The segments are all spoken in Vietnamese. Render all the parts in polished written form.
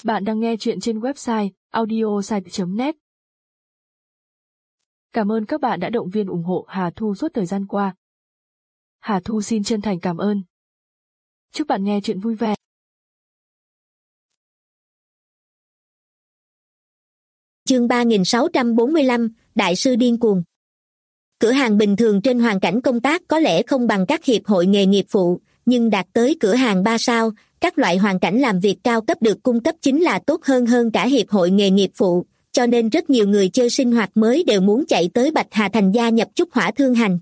Bạn đang nghe chuyện trên website audiosite.net. Cảm ơn các bạn đã động viên ủng hộ Hà Thu suốt thời gian qua. Hà Thu xin chân thành cảm ơn. Chúc bạn nghe chuyện vui vẻ. Chương 3645, Đại sư điên cuồng. Cửa hàng bình thường trên hoàn cảnh công tác có lẽ không bằng các hiệp hội nghề nghiệp phụ, nhưng đạt tới cửa hàng 3 sao, các loại hoàn cảnh làm việc cao cấp được cung cấp chính là tốt hơn cả hiệp hội nghề nghiệp phụ, cho nên rất nhiều người chơi sinh hoạt mới đều muốn chạy tới Bạch Hà Thành gia nhập Trúc Hỏa Thương Hành.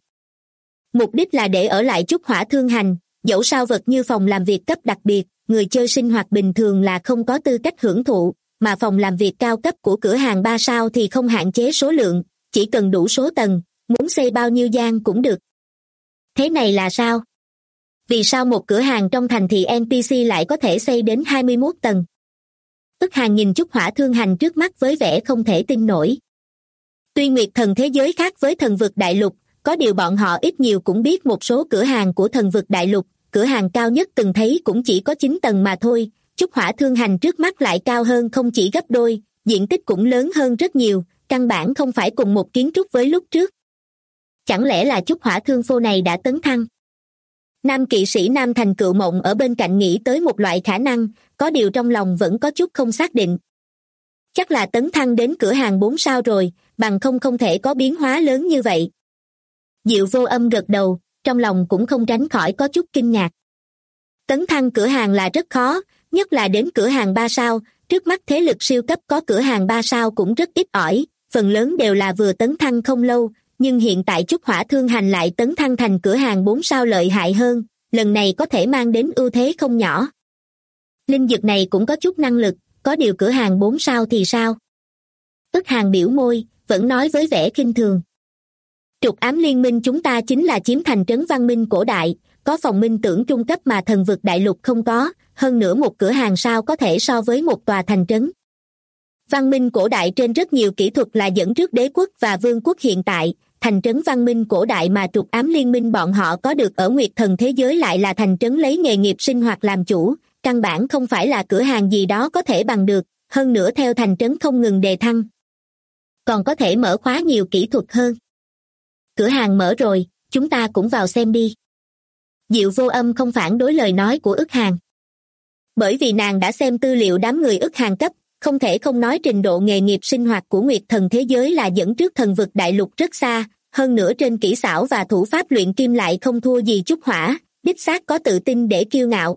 Mục đích là để ở lại Trúc Hỏa Thương Hành, dẫu sao vật như phòng làm việc cấp đặc biệt, người chơi sinh hoạt bình thường là không có tư cách hưởng thụ, mà phòng làm việc cao cấp của cửa hàng 3 sao thì không hạn chế số lượng, chỉ cần đủ số tầng, muốn xây bao nhiêu gian cũng được. Thế này là sao? Vì sao một cửa hàng trong thành thị NPC lại có thể xây đến 21 tầng? Ức Hàn nhìn Trúc Hỏa Thương Hành trước mắt với vẻ không thể tin nổi. Tuy Nguyệt Thần thế giới khác với Thần Vực Đại Lục, có điều bọn họ ít nhiều cũng biết một số cửa hàng của Thần Vực Đại Lục, cửa hàng cao nhất từng thấy cũng chỉ có 9 tầng mà thôi, Trúc Hỏa Thương Hành trước mắt lại cao hơn không chỉ gấp đôi, diện tích cũng lớn hơn rất nhiều, căn bản không phải cùng một kiến trúc với lúc trước. Chẳng lẽ là Trúc Hỏa Thương Phô này đã tấn thăng? Nam kỵ sĩ Nam Thành Cựu Mộng ở bên cạnh nghĩ tới một loại khả năng, có điều trong lòng vẫn có chút không xác định. Chắc là tấn thăng đến cửa hàng 4 sao rồi, bằng không thể có biến hóa lớn như vậy. Diệu Vô Âm gật đầu, trong lòng cũng không tránh khỏi có chút kinh ngạc. Tấn thăng cửa hàng là rất khó, nhất là đến cửa hàng 3 sao, trước mắt thế lực siêu cấp có cửa hàng 3 sao cũng rất ít ỏi, phần lớn đều là vừa tấn thăng không lâu, nhưng hiện tại Trúc Hỏa Thương Hành lại tấn thăng thành cửa hàng 4 sao lợi hại hơn, lần này có thể mang đến ưu thế không nhỏ. Linh dược này cũng có chút năng lực, có điều cửa hàng 4 sao thì sao? Ức Hàn biểu môi, vẫn nói với vẻ khinh thường. Trục ám liên minh chúng ta chính là chiếm thành trấn văn minh cổ đại, có phòng minh tưởng trung cấp mà Thần Vực Đại Lục không có, hơn nữa một cửa hàng sao có thể so với một tòa thành trấn. Văn minh cổ đại trên rất nhiều kỹ thuật là dẫn trước đế quốc và vương quốc hiện tại, thành trấn văn minh cổ đại mà trục ám liên minh bọn họ có được ở Nguyệt Thần thế giới lại là thành trấn lấy nghề nghiệp sinh hoạt làm chủ, căn bản không phải là cửa hàng gì đó có thể bằng được, hơn nữa theo thành trấn không ngừng đề thăng. Còn có thể mở khóa nhiều kỹ thuật hơn. Cửa hàng mở rồi, chúng ta cũng vào xem đi. Diệu Vô Âm không phản đối lời nói của Ức Hàn. Bởi vì nàng đã xem tư liệu đám người Ức Hàn cấp, không thể không nói trình độ nghề nghiệp sinh hoạt của Nguyệt Thần thế giới là dẫn trước Thần Vực Đại Lục rất xa, hơn nữa trên kỹ xảo và thủ pháp luyện kim lại không thua gì Trúc Hỏa, đích xác có tự tin để kiêu ngạo.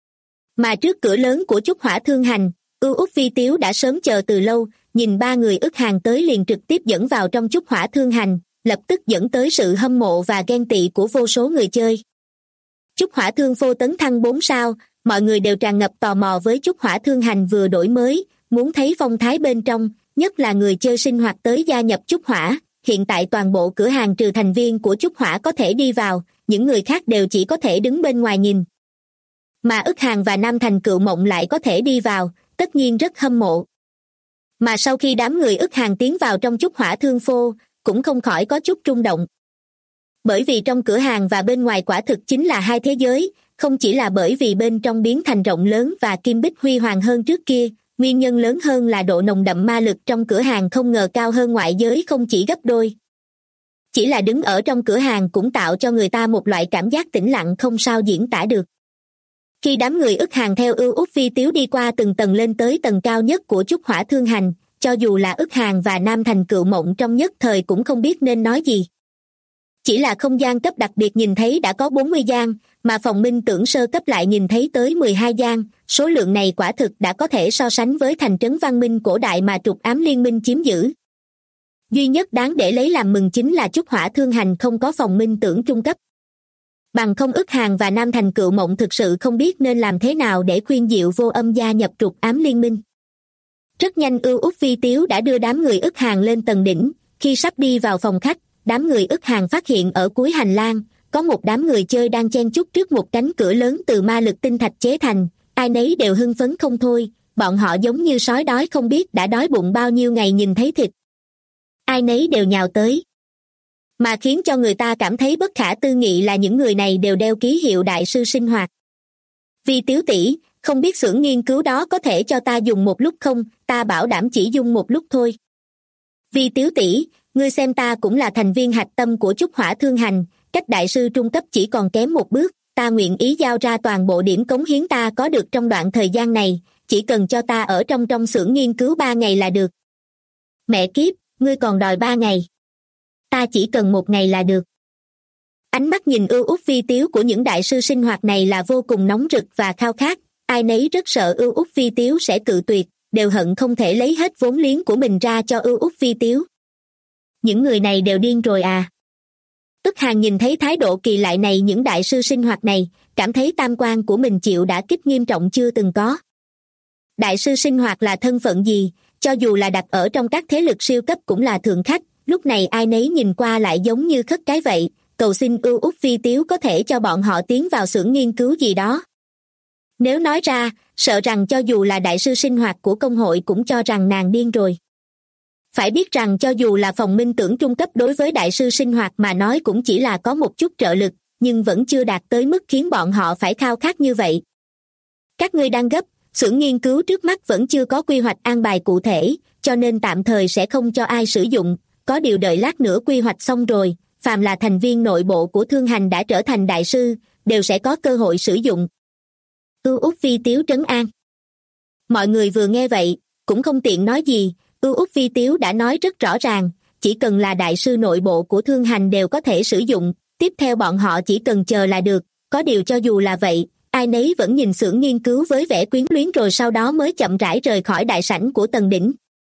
Mà trước cửa lớn của Trúc Hỏa Thương Hành, Ưu Úc Vi Tiếu đã sớm chờ từ lâu, nhìn ba người Ức Hàn tới liền trực tiếp dẫn vào trong Trúc Hỏa Thương Hành, lập tức dẫn tới sự hâm mộ và ghen tị của vô số người chơi. Trúc Hỏa Thương Phô tấn thăng 4 sao, mọi người đều tràn ngập tò mò với Trúc Hỏa Thương Hành vừa đổi mới, muốn thấy phong thái bên trong, nhất là người chơi sinh hoạt tới gia nhập Trúc Hỏa. Hiện tại toàn bộ cửa hàng trừ thành viên của Trúc Hỏa có thể đi vào, những người khác đều chỉ có thể đứng bên ngoài nhìn. Mà Ức Hàn và Nam Thành Cựu Mộng lại có thể đi vào, tất nhiên rất hâm mộ. Mà sau khi đám người Ức Hàn tiến vào trong Trúc Hỏa Thương Phô, cũng không khỏi có chút rung động. Bởi vì trong cửa hàng và bên ngoài quả thực chính là hai thế giới, không chỉ là bởi vì bên trong biến thành rộng lớn và kim bích huy hoàng hơn trước kia, nguyên nhân lớn hơn là độ nồng đậm ma lực trong cửa hàng không ngờ cao hơn ngoại giới không chỉ gấp đôi. Chỉ là đứng ở trong cửa hàng cũng tạo cho người ta một loại cảm giác tĩnh lặng không sao diễn tả được. Khi đám người Ức Hàn theo Ưu Úc Vi Tiếu đi qua từng tầng lên tới tầng cao nhất của Trúc Hỏa Thương Hành, cho dù là Ức Hàn và Nam Thành Cựu Mộng trong nhất thời cũng không biết nên nói gì. Chỉ là không gian cấp đặc biệt nhìn thấy đã có 40 gian, mà phòng minh tưởng sơ cấp lại nhìn thấy tới 12 gian, số lượng này quả thực đã có thể so sánh với thành trấn văn minh cổ đại mà trục ám liên minh chiếm giữ. Duy nhất đáng để lấy làm mừng chính là Trúc Hỏa Thương Hành không có phòng minh tưởng trung cấp. Bằng không Ức Hàn và Nam Thành Cựu Mộng thực sự không biết nên làm thế nào để khuyên Diệu Vô Âm gia nhập trục ám liên minh. Rất nhanh Ưu Úc Vi Tiếu đã đưa đám người Ức Hàn lên tầng đỉnh, khi sắp đi vào phòng khách, đám người Ức Hàn phát hiện ở cuối hành lang, có một đám người chơi đang chen chúc trước một cánh cửa lớn từ ma lực tinh thạch chế thành, ai nấy đều hưng phấn không thôi, bọn họ giống như sói đói không biết đã đói bụng bao nhiêu ngày nhìn thấy thịt. Ai nấy đều nhào tới. Mà khiến cho người ta cảm thấy bất khả tư nghị là những người này đều đeo ký hiệu đại sư sinh hoạt. Vi Tiếu tỷ, Không biết xưởng nghiên cứu đó có thể cho ta dùng một lúc không? Ta bảo đảm chỉ dùng một lúc thôi. Vi Tiếu tỷ, ngươi xem ta cũng là thành viên hạch tâm của Trúc Hỏa Thương Hành, cách đại sư trung cấp chỉ còn kém một bước, ta nguyện ý giao ra toàn bộ điểm cống hiến ta có được trong đoạn thời gian này, chỉ cần cho ta ở trong xưởng nghiên cứu 3 ngày là được. Mẹ kiếp, ngươi còn đòi 3 ngày. Ta chỉ cần 1 ngày là được. Ánh mắt nhìn ưu út Vi Tiếu của những đại sư sinh hoạt này là vô cùng nóng rực và khao khát, ai nấy rất sợ ưu út Vi Tiếu sẽ cự tuyệt, đều hận không thể lấy hết vốn liếng của mình ra cho ưu út Vi Tiếu. Những người này đều điên rồi à? Tức Hàng nhìn thấy thái độ kỳ lạ này những đại sư sinh hoạt này, cảm thấy tam quan của mình chịu đả kích nghiêm trọng chưa từng có. Đại sư sinh hoạt là thân phận gì, cho dù là đặt ở trong các thế lực siêu cấp cũng là thượng khách, lúc này ai nấy nhìn qua lại giống như khất cái vậy, cầu xin ưu út Vi Tiếu có thể cho bọn họ tiến vào xưởng nghiên cứu gì đó. Nếu nói ra, sợ rằng cho dù là đại sư sinh hoạt của công hội cũng cho rằng nàng điên rồi. Phải biết rằng cho dù là phòng minh tưởng trung cấp đối với đại sư sinh hoạt mà nói cũng chỉ là có một chút trợ lực, nhưng vẫn chưa đạt tới mức khiến bọn họ phải khao khát như vậy. Các ngươi đang gấp, xưởng nghiên cứu trước mắt vẫn chưa có quy hoạch an bài cụ thể, cho nên tạm thời sẽ không cho ai sử dụng, có điều đợi lát nữa quy hoạch xong rồi, phàm là thành viên nội bộ của Thương Hành đã trở thành đại sư, đều sẽ có cơ hội sử dụng. Ưu út Vi Tiếu trấn an. Mọi người vừa nghe vậy, cũng không tiện nói gì, ưu út Vi Tiếu đã nói rất rõ ràng, chỉ cần là đại sư nội bộ của Thương Hành đều có thể sử dụng, tiếp theo bọn họ chỉ cần chờ là được, có điều cho dù là vậy, ai nấy vẫn nhìn xưởng nghiên cứu với vẻ quyến luyến rồi sau đó mới chậm rãi rời khỏi đại sảnh của tầng đỉnh.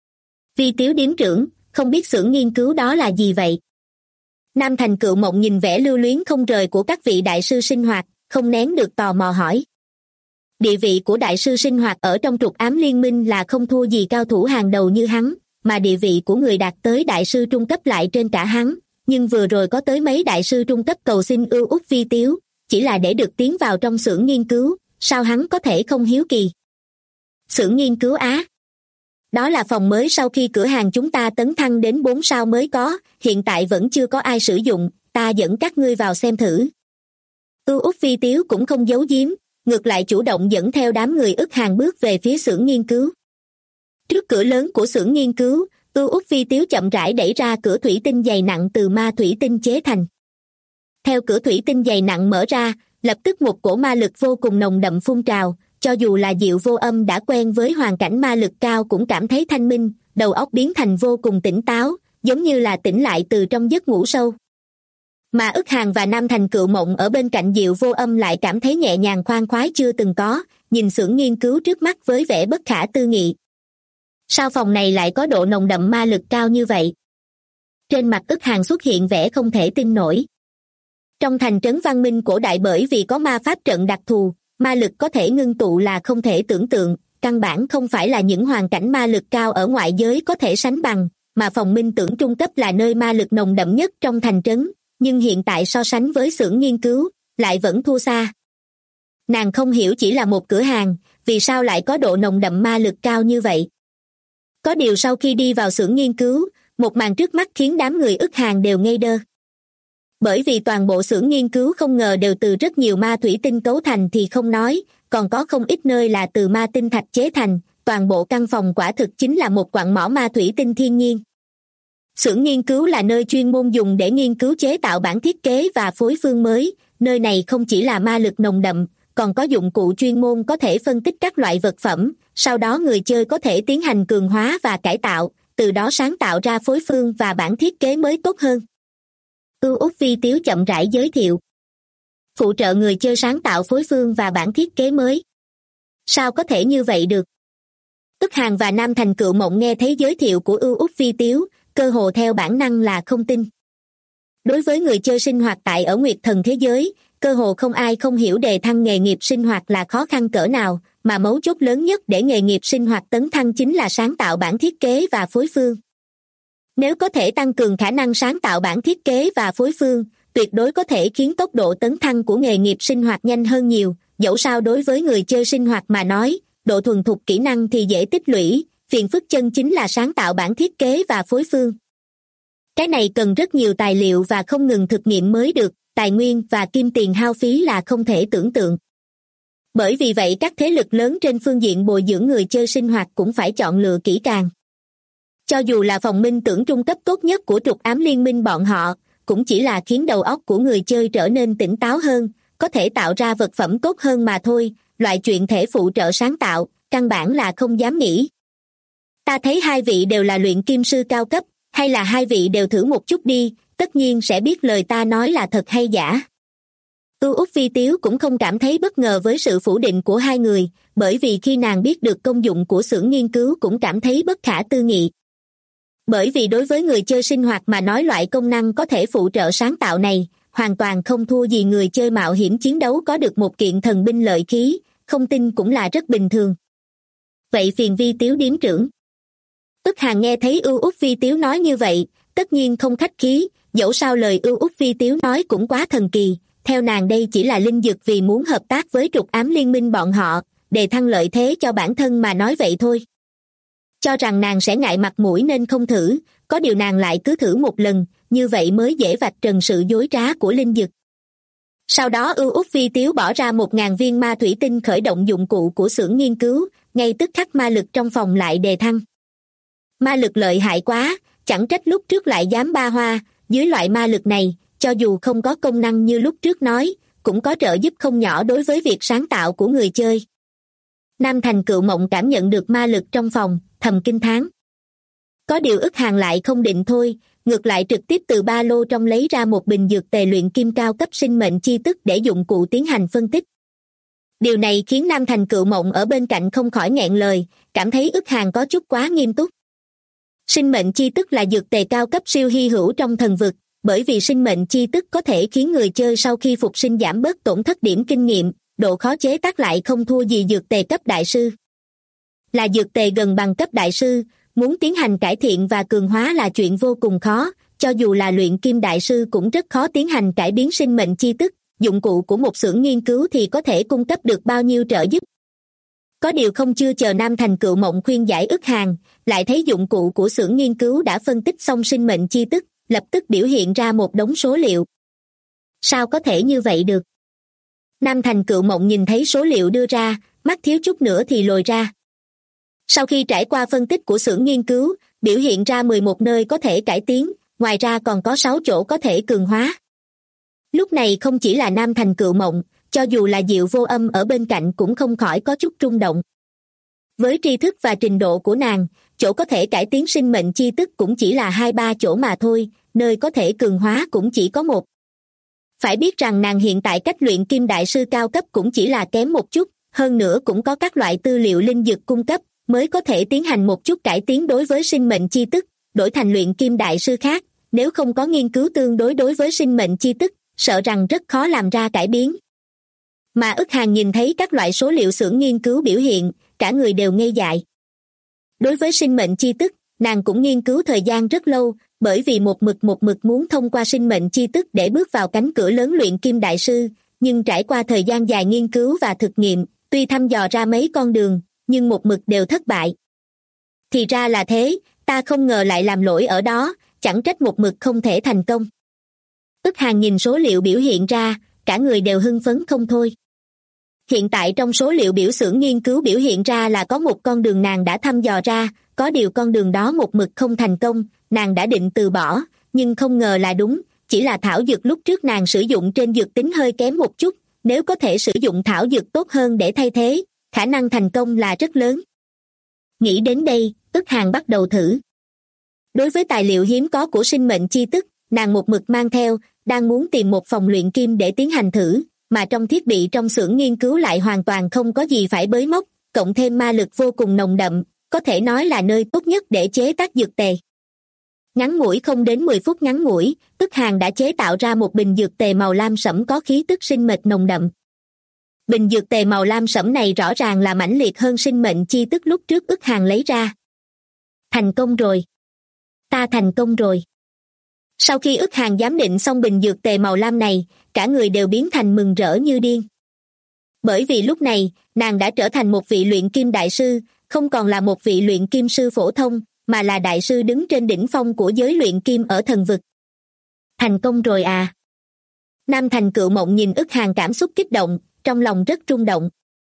Vi Tiếu điếm trưởng, không biết xưởng nghiên cứu đó là gì vậy? Nam Thành Cựu Mộng nhìn vẻ lưu luyến không rời của các vị đại sư sinh hoạt, không nén được tò mò hỏi. Địa vị của đại sư sinh hoạt ở trong trục ám liên minh là không thua gì cao thủ hàng đầu như hắn, mà địa vị của người đạt tới đại sư trung cấp lại trên cả hắn, nhưng vừa rồi có tới mấy đại sư trung cấp cầu xin ưu út Vi Tiếu, chỉ là để được tiến vào trong xưởng nghiên cứu, sao hắn có thể không hiếu kỳ? Xưởng nghiên cứu á? Đó là phòng mới sau khi cửa hàng chúng ta tấn thăng đến 4 sao mới có, hiện tại vẫn chưa có ai sử dụng, ta dẫn các ngươi vào xem thử. Ưu út Vi Tiếu cũng không giấu giếm, ngược lại chủ động dẫn theo đám người ức hàng bước về phía xưởng nghiên cứu. Trước cửa lớn của xưởng nghiên cứu, ưu út Vi Tiếu chậm rãi đẩy ra cửa thủy tinh dày nặng từ ma thủy tinh chế thành. Theo cửa thủy tinh dày nặng mở ra, lập tức một cổ ma lực vô cùng nồng đậm phun trào, cho dù là Diệu Vô Âm đã quen với hoàn cảnh ma lực cao cũng cảm thấy thanh minh, đầu óc biến thành vô cùng tỉnh táo, giống như là tỉnh lại từ trong giấc ngủ sâu. Mà ức hàng và Nam Thành Cựu Mộng ở bên cạnh Diệu Vô Âm lại cảm thấy nhẹ nhàng khoan khoái chưa từng có, nhìn xưởng nghiên cứu trước mắt với vẻ bất khả tư nghị. Sao phòng này lại có độ nồng đậm ma lực cao như vậy? Trên mặt ức hàng xuất hiện vẻ không thể tin nổi. Trong thành trấn văn minh cổ đại bởi vì có ma pháp trận đặc thù, ma lực có thể ngưng tụ là không thể tưởng tượng, căn bản không phải là những hoàn cảnh ma lực cao ở ngoại giới có thể sánh bằng, mà phòng minh tưởng trung cấp là nơi ma lực nồng đậm nhất trong thành trấn, nhưng hiện tại so sánh với xưởng nghiên cứu, lại vẫn thua xa. Nàng không hiểu chỉ là một cửa hàng, vì sao lại có độ nồng đậm ma lực cao như vậy. Có điều sau khi đi vào xưởng nghiên cứu, một màn trước mắt khiến đám người ức hàng đều ngây đơ. Bởi vì toàn bộ xưởng nghiên cứu không ngờ đều từ rất nhiều ma thủy tinh cấu thành thì không nói, còn có không ít nơi là từ ma tinh thạch chế thành, toàn bộ căn phòng quả thực chính là một quặng mỏ ma thủy tinh thiên nhiên. Xưởng nghiên cứu là nơi chuyên môn dùng để nghiên cứu chế tạo bản thiết kế và phối phương mới, nơi này không chỉ là ma lực nồng đậm, còn có dụng cụ chuyên môn có thể phân tích các loại vật phẩm, sau đó người chơi có thể tiến hành cường hóa và cải tạo, từ đó sáng tạo ra phối phương và bản thiết kế mới tốt hơn. Ưu út Vi Tiếu chậm rãi giới thiệu. Phụ trợ người chơi sáng tạo phối phương và bản thiết kế mới. Sao có thể như vậy được? Tức Hàng và Nam Thành Cựu Mộng nghe thấy giới thiệu của ưu út Vi Tiếu, cơ hồ theo bản năng là không tin. Đối với người chơi sinh hoạt tại ở Nguyệt Thần thế giới, cơ hồ không ai không hiểu đề thăng nghề nghiệp sinh hoạt là khó khăn cỡ nào, mà mấu chốt lớn nhất để nghề nghiệp sinh hoạt tấn thăng chính là sáng tạo bản thiết kế và phối phương. Nếu có thể tăng cường khả năng sáng tạo bản thiết kế và phối phương, tuyệt đối có thể khiến tốc độ tấn thăng của nghề nghiệp sinh hoạt nhanh hơn nhiều, dẫu sao đối với người chơi sinh hoạt mà nói, độ thuần thục kỹ năng thì dễ tích lũy, phiền phức chân chính là sáng tạo bản thiết kế và phối phương. Cái này cần rất nhiều tài liệu và không ngừng thực nghiệm mới được, tài nguyên và kim tiền hao phí là không thể tưởng tượng. Bởi vì vậy các thế lực lớn trên phương diện bồi dưỡng người chơi sinh hoạt cũng phải chọn lựa kỹ càng. Cho dù là phòng minh tưởng trung cấp tốt nhất của trục ám liên minh bọn họ, cũng chỉ là khiến đầu óc của người chơi trở nên tỉnh táo hơn, có thể tạo ra vật phẩm tốt hơn mà thôi, loại chuyện thể phụ trợ sáng tạo, căn bản là không dám nghĩ. Ta thấy hai vị đều là luyện kim sư cao cấp, hay là hai vị đều thử một chút đi, tất nhiên sẽ biết lời ta nói là thật hay giả. Út Phi Tiếu cũng không cảm thấy bất ngờ với sự phủ định của hai người, bởi vì khi nàng biết được công dụng của xưởng nghiên cứu cũng cảm thấy bất khả tư nghị. Bởi vì đối với người chơi sinh hoạt mà nói loại công năng có thể phụ trợ sáng tạo này, hoàn toàn không thua gì người chơi mạo hiểm chiến đấu có được một kiện thần binh lợi khí, không tin cũng là rất bình thường. Vậy phiền Vi Tiếu điếm trưởng. Ức Hàn nghe thấy Út Phi Tiếu nói như vậy, tất nhiên không khách khí, dẫu sao lời Út Phi Tiếu nói cũng quá thần kỳ, theo nàng đây chỉ là linh dược vì muốn hợp tác với trục ám liên minh bọn họ, để thăng lợi thế cho bản thân mà nói vậy thôi. Cho rằng nàng sẽ ngại mặt mũi nên không thử, có điều nàng lại cứ thử một lần, như vậy mới dễ vạch trần sự dối trá của linh dược. Sau đó Út Phi Tiếu bỏ ra 1.000 viên ma thủy tinh khởi động dụng cụ của xưởng nghiên cứu, ngay tức khắc ma lực trong phòng lại đề thăng. Ma lực lợi hại quá, chẳng trách lúc trước lại dám ba hoa, dưới loại ma lực này, cho dù không có công năng như lúc trước nói, cũng có trợ giúp không nhỏ đối với việc sáng tạo của người chơi. Nam Thành Cựu Mộng cảm nhận được ma lực trong phòng, thầm kinh thán. Có điều Ức Hàn lại không định thôi, ngược lại trực tiếp từ ba lô trong lấy ra một bình dược tề luyện kim cao cấp sinh mệnh chi tức để dụng cụ tiến hành phân tích. Điều này khiến Nam Thành Cựu Mộng ở bên cạnh không khỏi nghẹn lời, cảm thấy Ức Hàn có chút quá nghiêm túc. Sinh mệnh chi tức là dược tề cao cấp siêu hy hữu trong thần vực, bởi vì sinh mệnh chi tức có thể khiến người chơi sau khi phục sinh giảm bớt tổn thất điểm kinh nghiệm, độ khó chế tác lại không thua gì dược tề cấp đại sư. Là dược tề gần bằng cấp đại sư, muốn tiến hành cải thiện và cường hóa là chuyện vô cùng khó, cho dù là luyện kim đại sư cũng rất khó tiến hành cải biến sinh mệnh chi tức, dụng cụ của một xưởng nghiên cứu thì có thể cung cấp được bao nhiêu trợ giúp. Có điều không chưa chờ Nam Thành Cựu Mộng khuyên giải Ức Hàn, lại thấy dụng cụ của xưởng nghiên cứu đã phân tích xong sinh mệnh chi tức, lập tức biểu hiện ra một đống số liệu. Sao có thể như vậy được? Nam Thành Cựu Mộng nhìn thấy số liệu đưa ra, mắt thiếu chút nữa thì lồi ra. Sau khi trải qua phân tích của xưởng nghiên cứu, biểu hiện ra 11 nơi có thể cải tiến, ngoài ra còn có 6 chỗ có thể cường hóa. Lúc này không chỉ là Nam Thành Cựu Mộng, cho dù là Diệu Vô Âm ở bên cạnh cũng không khỏi có chút rung động. Với tri thức và trình độ của nàng, chỗ có thể cải tiến sinh mệnh chi tức cũng chỉ là 2-3 chỗ mà thôi, nơi có thể cường hóa cũng chỉ có một. Phải biết rằng nàng hiện tại cách luyện kim đại sư cao cấp cũng chỉ là kém một chút, hơn nữa cũng có các loại tư liệu linh dược cung cấp, mới có thể tiến hành một chút cải tiến đối với sinh mệnh chi tức, đổi thành luyện kim đại sư khác, nếu không có nghiên cứu tương đối đối với sinh mệnh chi tức, sợ rằng rất khó làm ra cải biến. Mà Ức Hàn nhìn thấy các loại số liệu xưởng nghiên cứu biểu hiện, cả người đều ngây dại. Đối với sinh mệnh chi tức, nàng cũng nghiên cứu thời gian rất lâu, bởi vì một mực muốn thông qua sinh mệnh chi tức để bước vào cánh cửa lớn luyện kim đại sư, nhưng trải qua thời gian dài nghiên cứu và thực nghiệm, tuy thăm dò ra mấy con đường, nhưng một mực đều thất bại. Thì ra là thế, ta không ngờ lại làm lỗi ở đó, chẳng trách một mực không thể thành công. Ức Hàn nhìn số liệu biểu hiện ra, cả người đều hưng phấn không thôi. Hiện tại trong số liệu biểu xưởng nghiên cứu biểu hiện ra là có một con đường nàng đã thăm dò ra, có điều con đường đó một mực không thành công, nàng đã định từ bỏ, nhưng không ngờ là đúng, chỉ là thảo dược lúc trước nàng sử dụng trên dược tính hơi kém một chút, nếu có thể sử dụng thảo dược tốt hơn để thay thế, khả năng thành công là rất lớn. Nghĩ đến đây, Ức Hàn bắt đầu thử. Đối với tài liệu hiếm có của sinh mệnh chi tức, nàng một mực mang theo, đang muốn tìm một phòng luyện kim để tiến hành thử, mà trong thiết bị trong xưởng nghiên cứu lại hoàn toàn không có gì phải bới móc, cộng thêm ma lực vô cùng nồng đậm, có thể nói là nơi tốt nhất để chế tác dược tề. Ngắn ngủi không đến 10 phút ngắn ngủi, Ức Hàn đã chế tạo ra một bình dược tề màu lam sẫm có khí tức sinh mệnh nồng đậm. Bình dược tề màu lam sẫm này rõ ràng là mãnh liệt hơn sinh mệnh chi tức lúc trước Ức Hàn lấy ra. Thành công rồi. Ta thành công rồi. Sau khi Ức Hàn giám định xong bình dược tề màu lam này, cả người đều biến thành mừng rỡ như điên. Bởi vì lúc này, nàng đã trở thành một vị luyện kim đại sư, không còn là một vị luyện kim sư phổ thông, mà là đại sư đứng trên đỉnh phong của giới luyện kim ở thần vực. Thành công rồi à? Nam Thành Cựu Mộng nhìn Ức Hàn cảm xúc kích động, trong lòng rất rung động.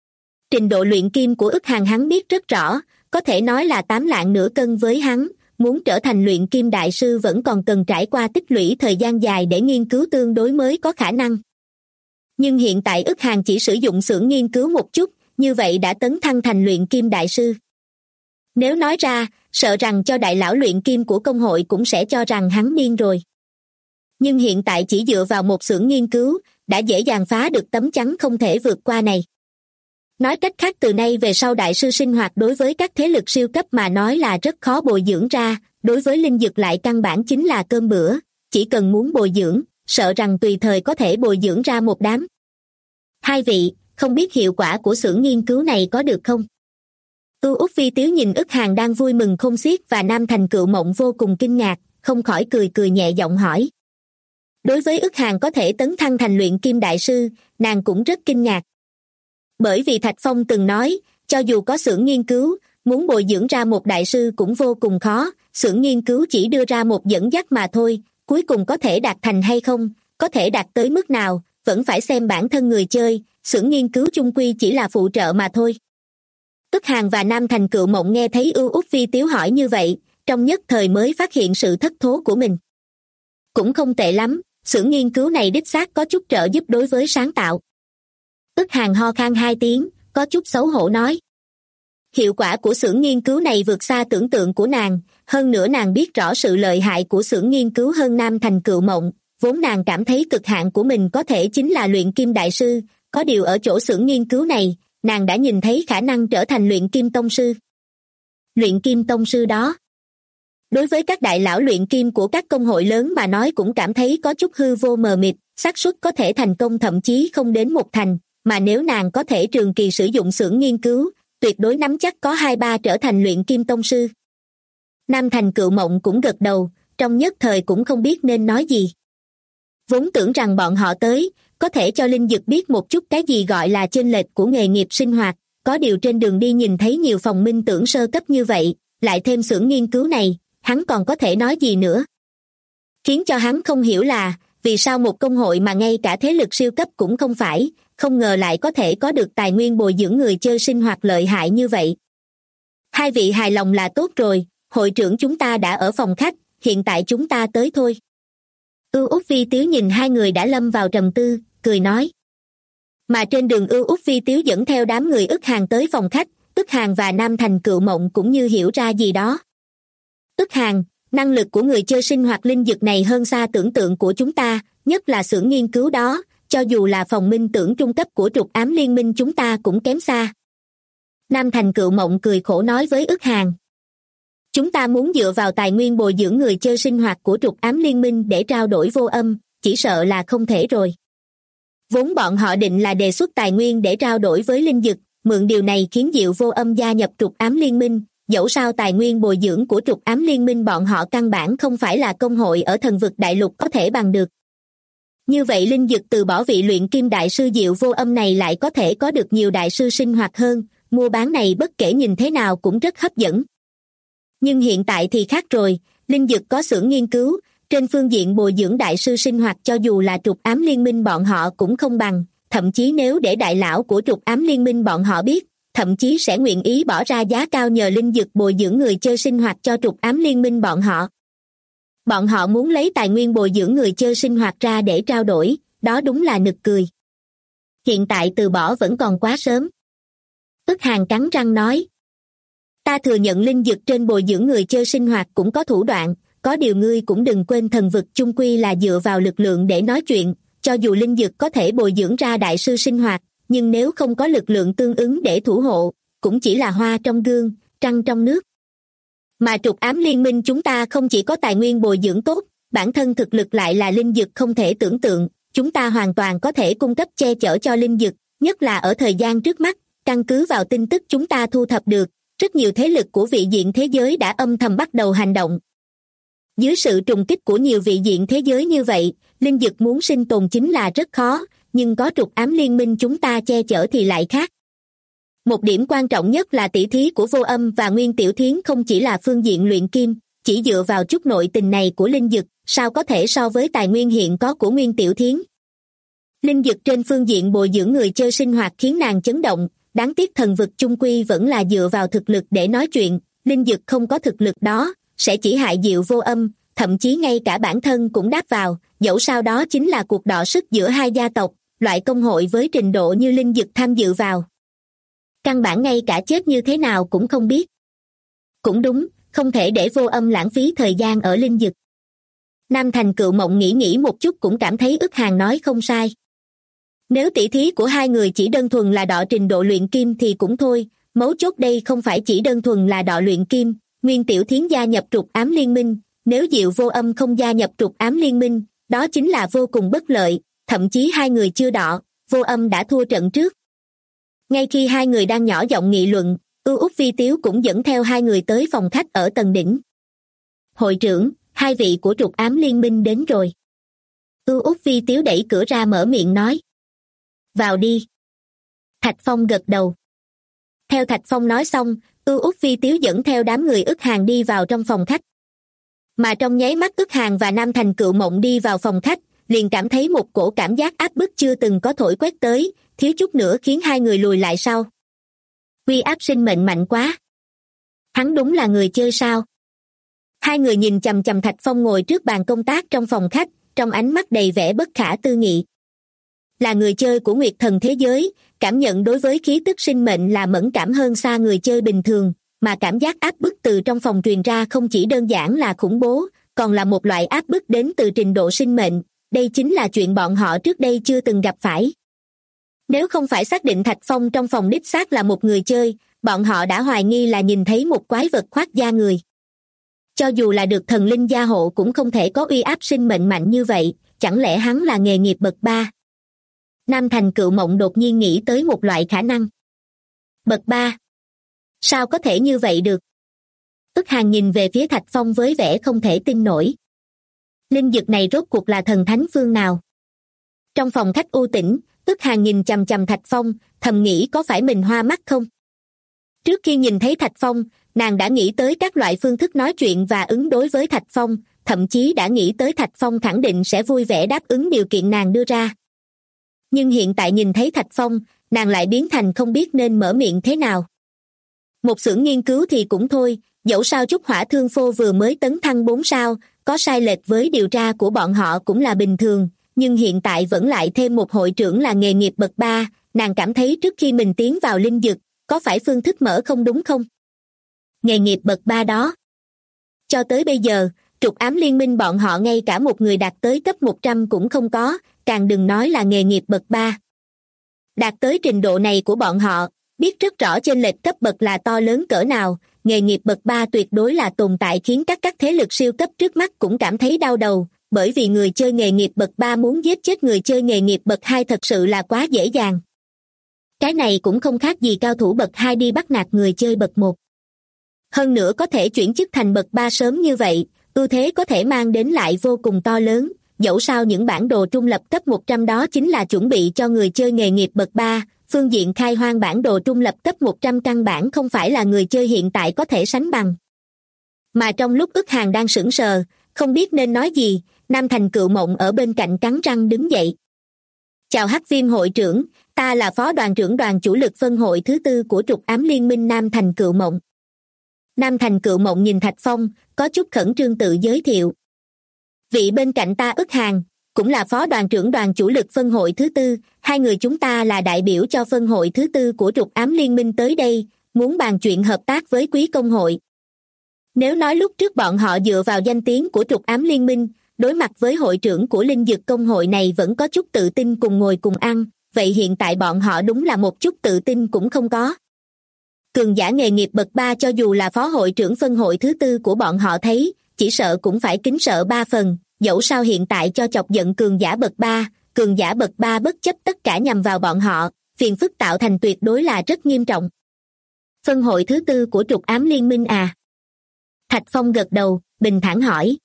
Trình độ luyện kim của Ức Hàn hắn biết rất rõ, có thể nói là 8 lạng nửa cân với hắn, muốn trở thành luyện kim đại sư vẫn còn cần trải qua tích lũy thời gian dài để nghiên cứu tương đối mới có khả năng. Nhưng hiện tại Ức Hàn chỉ sử dụng xưởng nghiên cứu một chút, như vậy đã tấn thăng thành luyện kim đại sư. Nếu nói ra, sợ rằng cho đại lão luyện kim của công hội cũng sẽ cho rằng hắn điên rồi. Nhưng hiện tại chỉ dựa vào một xưởng nghiên cứu, đã dễ dàng phá được tấm chắn không thể vượt qua này. Nói cách khác từ nay về sau đại sư sinh hoạt đối với các thế lực siêu cấp mà nói là rất khó bồi dưỡng ra, đối với linh dược lại căn bản chính là cơm bữa, chỉ cần muốn bồi dưỡng, sợ rằng tùy thời có thể bồi dưỡng ra một đám. Hai vị, không biết hiệu quả của xưởng nghiên cứu này có được không? Úc Phi Tiếu nhìn Ức Hàn đang vui mừng khôn xiết và Nam Thành Cựu Mộng vô cùng kinh ngạc, không khỏi cười nhẹ giọng hỏi. Đối với Ức Hàn có thể tấn thăng thành luyện kim đại sư, nàng cũng rất kinh ngạc. Bởi vì Thạch Phong từng nói, cho dù có xưởng nghiên cứu, muốn bồi dưỡng ra một đại sư cũng vô cùng khó, xưởng nghiên cứu chỉ đưa ra một dẫn dắt mà thôi, cuối cùng có thể đạt thành hay không, có thể đạt tới mức nào, vẫn phải xem bản thân người chơi, xưởng nghiên cứu chung quy chỉ là phụ trợ mà thôi. Ức Hàn và Nam Thành Cựu Mộng nghe thấy Úc Phi Tiếu hỏi như vậy, trong nhất thời mới phát hiện sự thất thố của mình. Cũng không tệ lắm, xưởng nghiên cứu này đích xác có chút trợ giúp đối với sáng tạo. Ức Hàn ho khan 2 tiếng, có chút xấu hổ nói. Hiệu quả của xưởng nghiên cứu này vượt xa tưởng tượng của nàng, hơn nữa nàng biết rõ sự lợi hại của xưởng nghiên cứu hơn Nam Thành Cựu Mộng, vốn nàng cảm thấy cực hạn của mình có thể chính là luyện kim đại sư, có điều ở chỗ xưởng nghiên cứu này, nàng đã nhìn thấy khả năng trở thành luyện kim tông sư. Luyện kim tông sư đó. Đối với các đại lão luyện kim của các công hội lớn mà nói cũng cảm thấy có chút hư vô mờ mịt, xác suất có thể thành công thậm chí không đến 1 thành, mà nếu nàng có thể trường kỳ sử dụng xưởng nghiên cứu, tuyệt đối nắm chắc có 2-3 trở thành luyện kim tông sư. Nam Thành Cựu Mộng cũng gật đầu, trong nhất thời cũng không biết nên nói gì. Vốn tưởng rằng bọn họ tới, có thể cho Linh Dực biết một chút cái gì gọi là chênh lệch của nghề nghiệp sinh hoạt, có điều trên đường đi nhìn thấy nhiều phòng minh tưởng sơ cấp như vậy, lại thêm xưởng nghiên cứu này, hắn còn có thể nói gì nữa. Khiến cho hắn không hiểu là, vì sao một công hội mà ngay cả thế lực siêu cấp cũng không phải, không ngờ lại có thể có được tài nguyên bồi dưỡng người chơi sinh hoạt lợi hại như vậy. Hai vị hài lòng là tốt rồi, hội trưởng chúng ta đã ở phòng khách, hiện tại chúng ta tới thôi. Úc Phi Tiếu nhìn hai người đã lâm vào trầm tư, cười nói. Mà trên đường Úc Phi Tiếu dẫn theo đám người Ức Hàn tới phòng khách, Ức Hàn và Nam Thành Cựu Mộng cũng như hiểu ra gì đó. Ức Hàn, năng lực của người chơi sinh hoạt linh dược này hơn xa tưởng tượng của chúng ta, nhất là xưởng nghiên cứu đó, cho dù là phòng minh tưởng trung cấp của trục ám liên minh chúng ta cũng kém xa. Nam Thành Cựu Mộng cười khổ nói với Ức Hàn. Chúng ta muốn dựa vào tài nguyên bồi dưỡng người chơi sinh hoạt của trục ám liên minh để trao đổi vô âm, chỉ sợ là không thể rồi. Vốn bọn họ định là đề xuất tài nguyên để trao đổi với linh dực, mượn điều này khiến Diệu Vô Âm gia nhập trục ám liên minh, dẫu sao tài nguyên bồi dưỡng của trục ám liên minh bọn họ căn bản không phải là công hội ở thần vực đại lục có thể bằng được. Như vậy linh dực từ bỏ vị luyện kim đại sư Diệu Vô Âm này lại có thể có được nhiều đại sư sinh hoạt hơn, mua bán này bất kể nhìn thế nào cũng rất hấp dẫn. Nhưng hiện tại thì khác rồi, linh dực có xưởng nghiên cứu, trên phương diện bồi dưỡng đại sư sinh hoạt cho dù là trục ám liên minh bọn họ cũng không bằng, thậm chí nếu để đại lão của trục ám liên minh bọn họ biết, thậm chí sẽ nguyện ý bỏ ra giá cao nhờ linh dực bồi dưỡng người chơi sinh hoạt cho trục ám liên minh bọn họ. Bọn họ muốn lấy tài nguyên bồi dưỡng người chơi sinh hoạt ra để trao đổi, đó đúng là nực cười. Hiện tại từ bỏ vẫn còn quá sớm. Ức Hàn cắn răng nói. Ta thừa nhận linh dực trên bồi dưỡng người chơi sinh hoạt cũng có thủ đoạn, có điều ngươi cũng đừng quên thần vực chung quy là dựa vào lực lượng để nói chuyện, cho dù linh dực có thể bồi dưỡng ra đại sư sinh hoạt, nhưng nếu không có lực lượng tương ứng để thủ hộ, cũng chỉ là hoa trong gương, trăng trong nước. Mà trục ám liên minh chúng ta không chỉ có tài nguyên bồi dưỡng tốt, bản thân thực lực lại là linh dực không thể tưởng tượng, chúng ta hoàn toàn có thể cung cấp che chở cho linh dực, nhất là ở thời gian trước mắt, căn cứ vào tin tức chúng ta thu thập được, rất nhiều thế lực của vị diện thế giới đã âm thầm bắt đầu hành động. Dưới sự trùng kích của nhiều vị diện thế giới như vậy, linh dực muốn sinh tồn chính là rất khó, nhưng có trục ám liên minh chúng ta che chở thì lại khác. Một điểm quan trọng nhất là tỷ thí của Vô Âm và Nguyên Tiểu Thiến không chỉ là phương diện luyện kim, chỉ dựa vào chút nội tình này của linh dực, sao có thể so với tài nguyên hiện có của Nguyên Tiểu Thiến. Linh dực trên phương diện bồi dưỡng người chơi sinh hoạt khiến nàng chấn động, đáng tiếc thần vực chung quy vẫn là dựa vào thực lực để nói chuyện, linh dực không có thực lực đó, sẽ chỉ hại Diệu Vô Âm, thậm chí ngay cả bản thân cũng đáp vào, dẫu sao đó chính là cuộc đọ sức giữa hai gia tộc, loại công hội với trình độ như linh dực tham dự vào. Căn bản ngay cả chết như thế nào cũng không biết. Cũng đúng, không thể để Vô Âm lãng phí thời gian ở linh dực. Nam Thành Cựu Mộng nghĩ một chút cũng cảm thấy Ức Hàn nói không sai. Nếu tỷ thí của hai người chỉ đơn thuần là đọ trình độ luyện kim thì cũng thôi, mấu chốt đây không phải chỉ đơn thuần là đọ luyện kim, Nguyên Tiểu Thiến gia nhập trục ám liên minh, nếu Diệu Vô Âm không gia nhập trục ám liên minh, đó chính là vô cùng bất lợi, thậm chí hai người chưa đọ, Vô Âm đã thua trận trước. Ngay khi hai người đang nhỏ giọng nghị luận, Úc Vi Tiếu cũng dẫn theo hai người tới phòng khách ở tầng đỉnh. Hội trưởng, hai vị của trục ám liên minh đến rồi. Úc Vi Tiếu đẩy cửa ra mở miệng nói. Vào đi. Thạch Phong gật đầu. Theo Thạch Phong nói xong, Úc Vi Tiếu dẫn theo đám người Ức Hàn đi vào trong phòng khách. Mà trong nháy mắt Ức Hàn và Nam Thành Cựu Mộng đi vào phòng khách, liền cảm thấy một cổ cảm giác áp bức chưa từng có thổi quét tới, thiếu chút nữa khiến hai người lùi lại sau. Uy áp sinh mệnh mạnh quá. Hắn đúng là người chơi sao? Hai người nhìn chằm chằm Thạch Phong ngồi trước bàn công tác trong phòng khách, trong ánh mắt đầy vẻ bất khả tư nghị. Là người chơi của Nguyệt Thần thế giới, cảm nhận đối với khí tức sinh mệnh là mẫn cảm hơn xa người chơi bình thường, mà cảm giác áp bức từ trong phòng truyền ra không chỉ đơn giản là khủng bố, còn là một loại áp bức đến từ trình độ sinh mệnh, đây chính là chuyện bọn họ trước đây chưa từng gặp phải. Nếu không phải xác định Thạch Phong trong phòng đích xác là một người chơi, bọn họ đã hoài nghi là nhìn thấy một quái vật khoác da người. Cho dù là được thần linh gia hộ cũng không thể có uy áp sinh mệnh mạnh như vậy, chẳng lẽ hắn là nghề nghiệp bậc 3? Nam Thành Cựu Mộng đột nhiên nghĩ tới một loại khả năng. Bậc 3? Sao có thể như vậy được? Ức Hàn nhìn về phía Thạch Phong với vẻ không thể tin nổi. Linh dực này rốt cuộc là thần thánh phương nào? Trong phòng khách u tĩnh, Ức Hàn nhìn chằm chằm Thạch Phong, thầm nghĩ có phải mình hoa mắt không? Trước khi nhìn thấy Thạch Phong, nàng đã nghĩ tới các loại phương thức nói chuyện và ứng đối với Thạch Phong, thậm chí đã nghĩ tới Thạch Phong khẳng định sẽ vui vẻ đáp ứng điều kiện nàng đưa ra. Nhưng hiện tại nhìn thấy Thạch Phong, nàng lại biến thành không biết nên mở miệng thế nào. Một xưởng nghiên cứu thì cũng thôi, dẫu sao Trúc Hỏa Thương Phô vừa mới tấn thăng 4 sao, có sai lệch với điều tra của bọn họ cũng là bình thường, nhưng hiện tại vẫn lại thêm một hội trưởng là nghề nghiệp bậc 3, nàng cảm thấy trước khi mình tiến vào linh dực, có phải phương thức mở không đúng không? Nghề nghiệp bậc 3 đó. Cho tới bây giờ, trục ám liên minh bọn họ ngay cả một người đạt tới cấp 100 cũng không có, càng đừng nói là nghề nghiệp bậc 3. Đạt tới trình độ này của bọn họ, biết rất rõ chênh lệch cấp bậc là to lớn cỡ nào, nghề nghiệp bậc 3 tuyệt đối là tồn tại khiến các thế lực siêu cấp trước mắt cũng cảm thấy đau đầu, bởi vì người chơi nghề nghiệp bậc 3 muốn giết chết người chơi nghề nghiệp bậc 2 thật sự là quá dễ dàng. Cái này cũng không khác gì cao thủ bậc 2 đi bắt nạt người chơi bậc 1. Hơn nữa có thể chuyển chức thành bậc 3 sớm như vậy, ưu thế có thể mang đến lại vô cùng to lớn, dẫu sao những bản đồ trung lập cấp 100 đó chính là chuẩn bị cho người chơi nghề nghiệp bậc 3, phương diện khai hoang bản đồ trung lập cấp 100 căn bản không phải là người chơi hiện tại có thể sánh bằng. Mà trong lúc Ức Hàn đang sững sờ, không biết nên nói gì, Nam Thành Cựu Mộng ở bên cạnh cắn răng đứng dậy. Chào Hắc Viêm hội trưởng, ta là phó đoàn trưởng đoàn chủ lực phân hội thứ 4 của trục ám liên minh Nam Thành Cựu Mộng. Nam Thành Cựu Mộng nhìn Thạch Phong, có chút khẩn trương tự giới thiệu. Vị bên cạnh ta Ức Hàn, cũng là phó đoàn trưởng đoàn chủ lực phân hội thứ 4, hai người chúng ta là đại biểu cho phân hội thứ 4 của trục ám liên minh tới đây, muốn bàn chuyện hợp tác với quý công hội. Nếu nói lúc trước bọn họ dựa vào danh tiếng của trục ám liên minh, đối mặt với hội trưởng của linh dực công hội này vẫn có chút tự tin cùng ngồi cùng ăn, vậy hiện tại bọn họ đúng là một chút tự tin cũng không có. Cường giả nghề nghiệp bậc 3 cho dù là phó hội trưởng phân hội thứ 4 của bọn họ thấy, chỉ sợ cũng phải kính sợ 3 phần, dẫu sao hiện tại cho chọc giận cường giả bậc 3, cường giả bậc 3 bất chấp tất cả nhằm vào bọn họ, phiền phức tạo thành tuyệt đối là rất nghiêm trọng. Phân hội thứ 4 của trục ám liên minh à? Thạch Phong gật đầu, bình thản hỏi.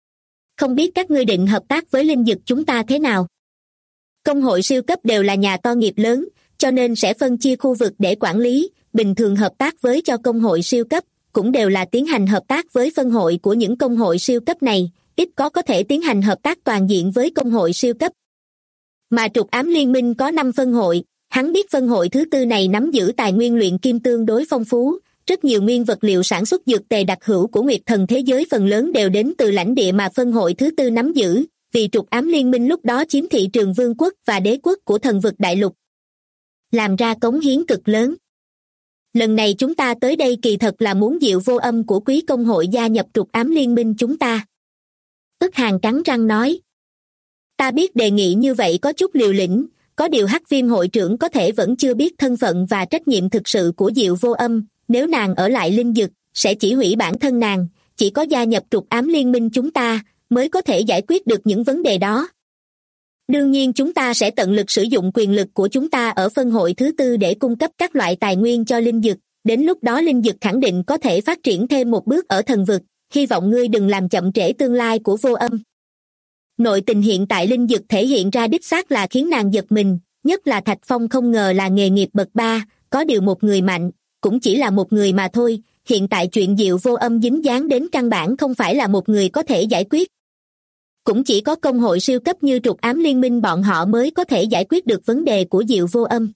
Không biết các ngươi định hợp tác với linh dực chúng ta thế nào? Công hội siêu cấp đều là nhà to nghiệp lớn, cho nên sẽ phân chia khu vực để quản lý, bình thường hợp tác với cho công hội siêu cấp, cũng đều là tiến hành hợp tác với phân hội của những công hội siêu cấp này, ít có thể tiến hành hợp tác toàn diện với công hội siêu cấp. Mà trục ám liên minh có 5 phân hội, Hắn biết phân hội thứ tư này nắm giữ tài nguyên luyện kim tương đối phong phú, rất nhiều nguyên vật liệu sản xuất dược tề đặc hữu của Nguyệt Thần thế giới phần lớn đều đến từ lãnh địa mà phân hội thứ tư nắm giữ, vì trục ám liên minh lúc đó chiếm thị trường vương quốc và đế quốc của thần vực đại lục, làm ra cống hiến cực lớn. Lần này chúng ta tới đây kỳ thật là muốn Diệu Vô Âm của quý công hội gia nhập trục ám liên minh chúng ta. Ức Hàn cắn răng nói. Ta biết đề nghị như vậy có chút liều lĩnh, có điều Hắc Viêm hội trưởng có thể vẫn chưa biết thân phận và trách nhiệm thực sự của Diệu Vô Âm, nếu nàng ở lại linh dực, sẽ chỉ hủy bản thân nàng, chỉ có gia nhập trục ám liên minh chúng ta, mới có thể giải quyết được những vấn đề đó. Đương nhiên chúng ta sẽ tận lực sử dụng quyền lực của chúng ta ở phân hội thứ tư để cung cấp các loại tài nguyên cho linh dực, đến lúc đó linh dực khẳng định có thể phát triển thêm một bước ở thần vực, hy vọng ngươi đừng làm chậm trễ tương lai của Vô Âm. Nội tình hiện tại linh dực thể hiện ra đích xác là khiến nàng giật mình, nhất là Thạch Phong không ngờ là nghề nghiệp bậc 3, có điều một người mạnh, cũng chỉ là một người mà thôi, hiện tại chuyện Diệu Vô Âm dính dáng đến căn bản không phải là một người có thể giải quyết. Cũng chỉ có công hội siêu cấp như trục ám liên minh bọn họ mới có thể giải quyết được vấn đề của Diệu Vô Âm.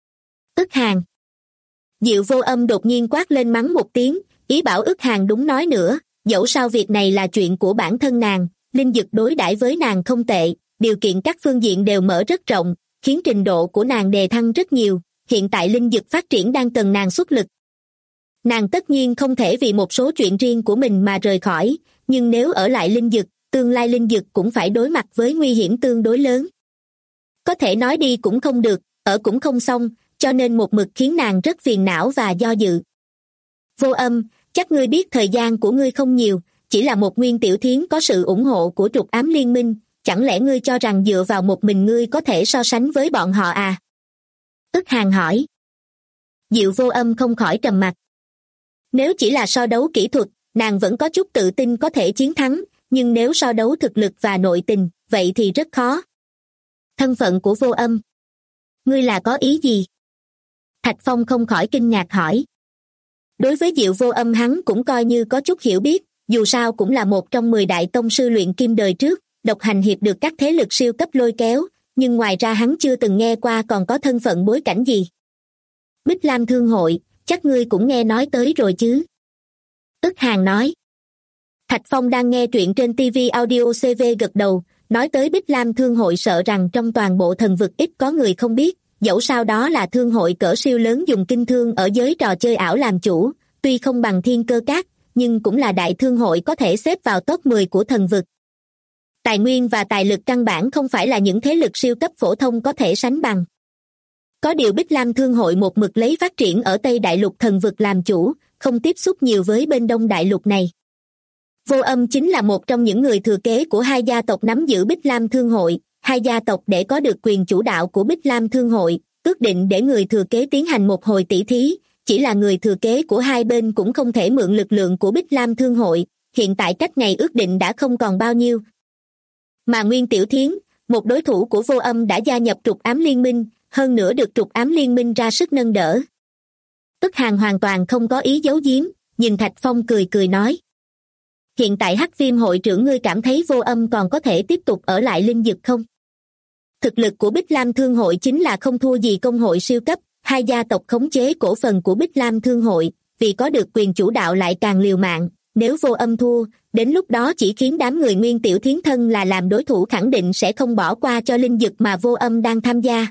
Ức Hàn. Diệu Vô Âm đột nhiên quát lên mắng một tiếng, ý bảo Ức Hàn đúng nói nữa, dẫu sao việc này là chuyện của bản thân nàng, linh dực đối đãi với nàng không tệ, điều kiện các phương diện đều mở rất rộng, khiến trình độ của nàng đề thăng rất nhiều, hiện tại linh dực phát triển đang cần nàng xuất lực. Nàng tất nhiên không thể vì một số chuyện riêng của mình mà rời khỏi, nhưng nếu ở lại linh dực, tương lai linh dực cũng phải đối mặt với nguy hiểm tương đối lớn. Có thể nói đi cũng không được, ở cũng không xong, cho nên một mực khiến nàng rất phiền não và do dự. Vô Âm, chắc ngươi biết thời gian của ngươi không nhiều, chỉ là một nguyên tiểu thiến có sự ủng hộ của trục ám liên minh, chẳng lẽ ngươi cho rằng dựa vào một mình ngươi có thể so sánh với bọn họ à? Ức Hàn hỏi. Diệu Vô Âm không khỏi trầm mặc. Nếu chỉ là so đấu kỹ thuật, nàng vẫn có chút tự tin có thể chiến thắng, nhưng nếu so đấu thực lực và nội tình, vậy thì rất khó. Thân phận của Vô Âm. Ngươi là có ý gì? Thạch Phong không khỏi kinh ngạc hỏi. Đối với Diệu Vô Âm hắn cũng coi như có chút hiểu biết, dù sao cũng là một trong 10 đại tông sư luyện kim đời trước, độc hành hiệp được các thế lực siêu cấp lôi kéo, nhưng ngoài ra hắn chưa từng nghe qua còn có thân phận bối cảnh gì. Bích Lam Thương hội, chắc ngươi cũng nghe nói tới rồi chứ? Ức Hàn nói. Thạch Phong đang nghe truyện trên TV Audio CV gật đầu, nói tới Bích Lam Thương hội sợ rằng trong toàn bộ thần vực ít có người không biết, dẫu sao đó là thương hội cỡ siêu lớn dùng kinh thương ở giới trò chơi ảo làm chủ, tuy không bằng Thiên Cơ Các, nhưng cũng là đại thương hội có thể xếp vào top 10 của thần vực. Tài nguyên và tài lực căn bản không phải là những thế lực siêu cấp phổ thông có thể sánh bằng. Có điều Bích Lam Thương hội một mực lấy phát triển ở Tây Đại Lục thần vực làm chủ, không tiếp xúc nhiều với bên Đông Đại Lục này. Vô Âm chính là một trong những người thừa kế của hai gia tộc nắm giữ Bích Lam Thương hội, hai gia tộc để có được quyền chủ đạo của Bích Lam Thương hội, ước định để người thừa kế tiến hành một hồi tỷ thí, chỉ là người thừa kế của hai bên cũng không thể mượn lực lượng của Bích Lam Thương hội, hiện tại cách ngày ước định đã không còn bao nhiêu. Mà Nguyên Tiểu Thiến, một đối thủ của Vô Âm đã gia nhập trục ám liên minh, hơn nữa được trục ám liên minh ra sức nâng đỡ. Ức Hàn hoàn toàn không có ý giấu giếm, nhìn Thạch Phong cười cười nói. Hiện tại Hắc Viêm hội trưởng ngươi cảm thấy Vô Âm còn có thể tiếp tục ở lại linh dực không? Thực lực của Bích Lam Thương hội chính là không thua gì công hội siêu cấp, hai gia tộc khống chế cổ phần của Bích Lam Thương hội, vì có được quyền chủ đạo lại càng liều mạng, nếu Vô Âm thua, đến lúc đó chỉ khiến đám người Nguyên Tiểu Thiến thân là làm đối thủ khẳng định sẽ không bỏ qua cho linh dực mà Vô Âm đang tham gia.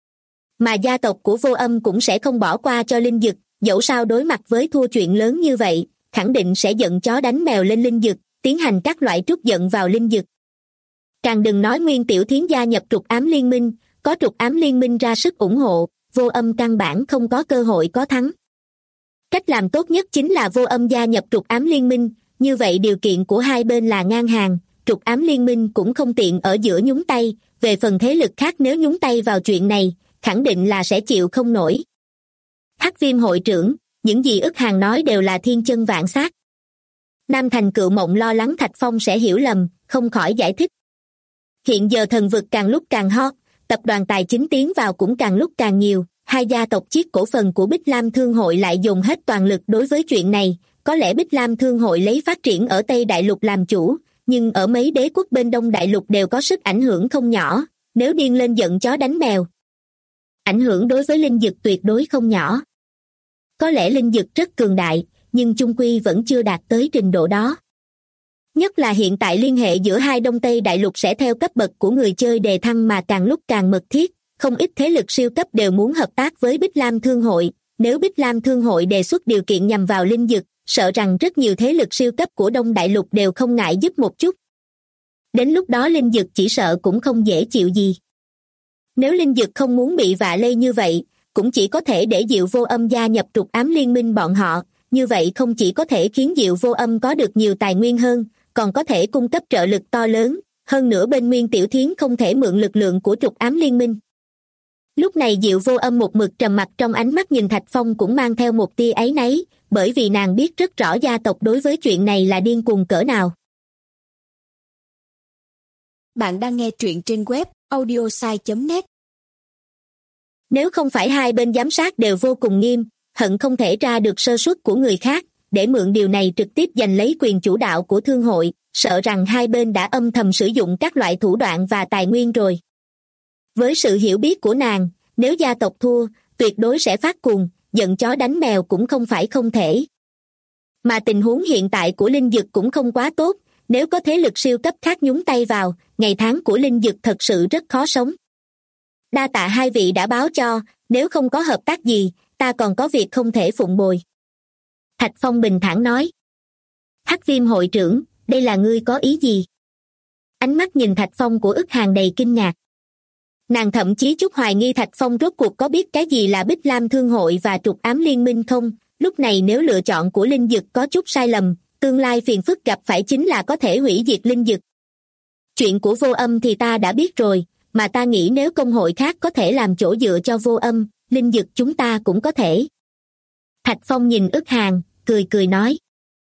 Mà gia tộc của Vô Âm cũng sẽ không bỏ qua cho linh dực, dẫu sao đối mặt với thua chuyện lớn như vậy, khẳng định sẽ giận chó đánh mèo lên linh dực, tiến hành các loại trút giận vào linh dực. Càng đừng nói Nguyên Tiểu Thiến gia nhập trục ám liên minh, có trục ám liên minh ra sức ủng hộ, Vô Âm căn bản không có cơ hội có thắng. Cách làm tốt nhất chính là Vô Âm gia nhập trục ám liên minh, như vậy điều kiện của hai bên là ngang hàng, trục ám liên minh cũng không tiện ở giữa nhúng tay, về phần thế lực khác nếu nhúng tay vào chuyện này, khẳng định là sẽ chịu không nổi. Hắc Viêm hội trưởng, những gì Ức Hàn nói đều là thiên chân vạn sát. Nam Thành Cựu Mộng lo lắng Thạch Phong sẽ hiểu lầm, không khỏi giải thích. Hiện giờ thần vực càng lúc càng hot, tập đoàn tài chính tiến vào cũng càng lúc càng nhiều, hai gia tộc chiết cổ phần của Bích Lam Thương hội lại dùng hết toàn lực đối với chuyện này, có lẽ Bích Lam Thương hội lấy phát triển ở Tây Đại Lục làm chủ, nhưng ở mấy đế quốc bên Đông Đại Lục đều có sức ảnh hưởng không nhỏ, nếu điên lên giận chó đánh mèo. Ảnh hưởng đối với linh dực tuyệt đối không nhỏ. Có lẽ linh dực rất cường đại, nhưng chung quy vẫn chưa đạt tới trình độ đó. Nhất là hiện tại liên hệ giữa hai Đông Tây Đại Lục sẽ theo cấp bậc của người chơi đề thăng mà càng lúc càng mật thiết, không ít thế lực siêu cấp đều muốn hợp tác với Bích Lam Thương hội. Nếu Bích Lam Thương hội đề xuất điều kiện nhằm vào linh dực, sợ rằng rất nhiều thế lực siêu cấp của Đông Đại Lục đều không ngại giúp một chút. Đến lúc đó linh dực chỉ sợ cũng không dễ chịu gì. Nếu linh dực không muốn bị vạ lây như vậy, cũng chỉ có thể để Diệu Vô Âm gia nhập trục ám liên minh bọn họ, như vậy không chỉ có thể khiến Diệu Vô Âm có được nhiều tài nguyên hơn, còn có thể cung cấp trợ lực to lớn, hơn nữa bên Nguyên Tiểu Thiến không thể mượn lực lượng của trục ám liên minh. Lúc này Diệu Vô Âm một mực trầm mặc, trong ánh mắt nhìn Thạch Phong cũng mang theo một tia áy náy, bởi vì nàng biết rất rõ gia tộc đối với chuyện này là điên cuồng cỡ nào. Bạn đang nghe truyện trên web audiosai.net. Nếu không phải hai bên giám sát đều vô cùng nghiêm, hận không thể ra được sơ suất của người khác, để mượn điều này trực tiếp giành lấy quyền chủ đạo của thương hội, sợ rằng hai bên đã âm thầm sử dụng các loại thủ đoạn và tài nguyên rồi. Với sự hiểu biết của nàng, nếu gia tộc thua, tuyệt đối sẽ phát cuồng, giận chó đánh mèo cũng không phải không thể. Mà tình huống hiện tại của linh dực cũng không quá tốt, nếu có thế lực siêu cấp khác nhúng tay vào, ngày tháng của linh dực thật sự rất khó sống. Đa tạ hai vị đã báo cho, nếu không có hợp tác gì, ta còn có việc không thể phụng bồi. Thạch Phong bình thản nói. Hắc Viêm hội trưởng, đây là ngươi có ý gì? Ánh mắt nhìn Thạch Phong của Ức Hàn đầy kinh ngạc. Nàng thậm chí chút hoài nghi Thạch Phong rốt cuộc có biết cái gì là Bích Lam Thương hội và trục ám liên minh không, lúc này nếu lựa chọn của linh dực có chút sai lầm, tương lai phiền phức gặp phải chính là có thể hủy diệt linh dực. Chuyện của Vô Âm thì ta đã biết rồi, mà ta nghĩ nếu công hội khác có thể làm chỗ dựa cho Vô Âm, linh dực chúng ta cũng có thể. Thạch Phong nhìn Ức Hàn, cười cười nói.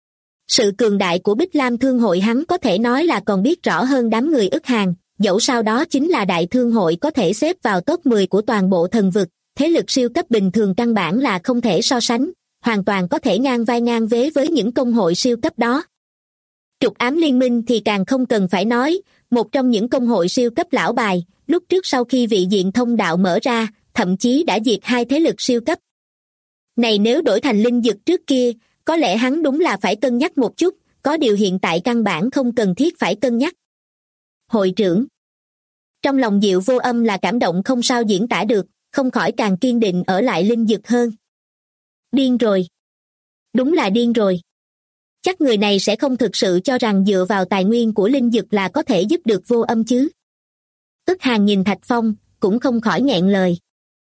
Sự cường đại của Bích Lam Thương hội hắn có thể nói là còn biết rõ hơn đám người Ức Hàn, dẫu sao đó chính là đại thương hội có thể xếp vào top 10 của toàn bộ thần vực, thế lực siêu cấp bình thường căn bản là không thể so sánh, hoàn toàn có thể ngang vai ngang vế với những công hội siêu cấp đó. Trục ám liên minh thì càng không cần phải nói, một trong những công hội siêu cấp lão bài, lúc trước sau khi vị diện thông đạo mở ra, thậm chí đã diệt hai thế lực siêu cấp. Này nếu đổi thành linh dực trước kia, có lẽ hắn đúng là phải cân nhắc một chút, có điều hiện tại căn bản không cần thiết phải cân nhắc. Hội trưởng. Trong lòng Diệu Vô Âm là cảm động không sao diễn tả được, không khỏi càng kiên định ở lại linh dực hơn. Điên rồi. Đúng là điên rồi. Chắc người này sẽ không thực sự cho rằng dựa vào tài nguyên của linh dực là có thể giúp được Vô Âm chứ. Ức Hàn nhìn Thạch Phong, cũng không khỏi nghẹn lời.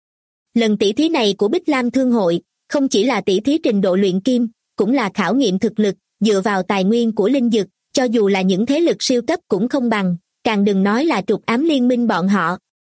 Lần tỷ thí này của Bích Lam Thương hội, không chỉ là tỷ thí trình độ luyện kim, cũng là khảo nghiệm thực lực, dựa vào tài nguyên của linh dực, cho dù là những thế lực siêu cấp cũng không bằng, càng đừng nói là trục ám liên minh bọn họ.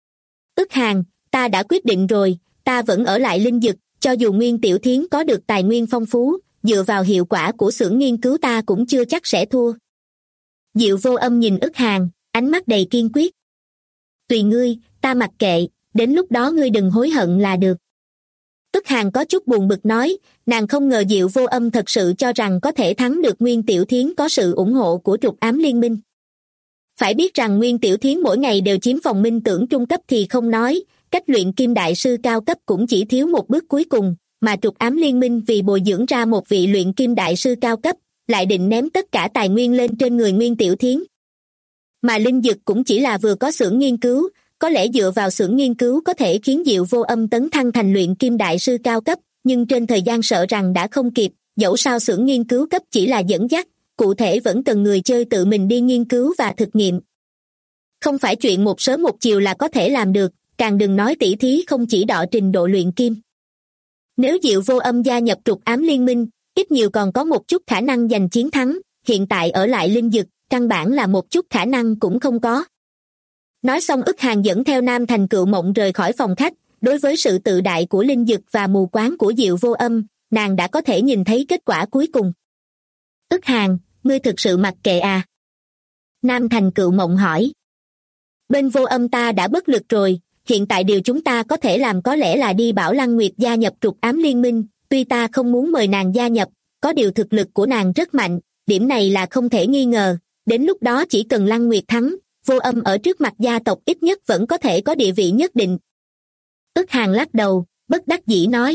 Ức Hàn, ta đã quyết định rồi, ta vẫn ở lại linh dực, cho dù Nguyên Tiểu Thiến có được tài nguyên phong phú, dựa vào hiệu quả của xưởng nghiên cứu ta cũng chưa chắc sẽ thua. Diệu Vô Âm nhìn Ức Hàn, ánh mắt đầy kiên quyết. Tùy ngươi, ta mặc kệ, đến lúc đó ngươi đừng hối hận là được. Ức Hàn có chút buồn bực nói, nàng không ngờ Diệu Vô Âm thật sự cho rằng có thể thắng được Nguyên Tiểu Thiến có sự ủng hộ của trục ám liên minh. Phải biết rằng Nguyên Tiểu Thiến mỗi ngày đều chiếm phòng minh tưởng trung cấp thì không nói, cách luyện kim đại sư cao cấp cũng chỉ thiếu một bước cuối cùng, mà trục ám liên minh vì bồi dưỡng ra một vị luyện kim đại sư cao cấp, lại định ném tất cả tài nguyên lên trên người Nguyên Tiểu Thiến. Mà linh dực cũng chỉ là vừa có xưởng nghiên cứu, có lẽ dựa vào xưởng nghiên cứu có thể khiến Diệu Vô Âm tấn thăng thành luyện kim đại sư cao cấp, nhưng trên thời gian sợ rằng đã không kịp, dẫu sao xưởng nghiên cứu cấp chỉ là dẫn dắt, cụ thể vẫn cần người chơi tự mình đi nghiên cứu và thực nghiệm. Không phải chuyện một sớm một chiều là có thể làm được, càng đừng nói tỷ thí không chỉ đọ trình độ luyện kim. Nếu Diệu Vô Âm gia nhập trục ám liên minh, ít nhiều còn có một chút khả năng giành chiến thắng, hiện tại ở lại linh dực, căn bản là một chút khả năng cũng không có. Nói xong Ức Hàn dẫn theo Nam Thành Cựu Mộng rời khỏi phòng khách, đối với sự tự đại của linh dực và mù quáng của Diệu Vô Âm, nàng đã có thể nhìn thấy kết quả cuối cùng. Ức Hàn, ngươi thực sự mặc kệ à? Nam Thành Cựu Mộng hỏi. Bên Vô Âm ta đã bất lực rồi, hiện tại điều chúng ta có thể làm có lẽ là đi bảo Lăng Nguyệt gia nhập trục ám liên minh, tuy ta không muốn mời nàng gia nhập, có điều thực lực của nàng rất mạnh, điểm này là không thể nghi ngờ, đến lúc đó chỉ cần Lăng Nguyệt thắng, Vô Âm ở trước mặt gia tộc ít nhất vẫn có thể có địa vị nhất định. Ức Hàn lắc đầu, bất đắc dĩ nói.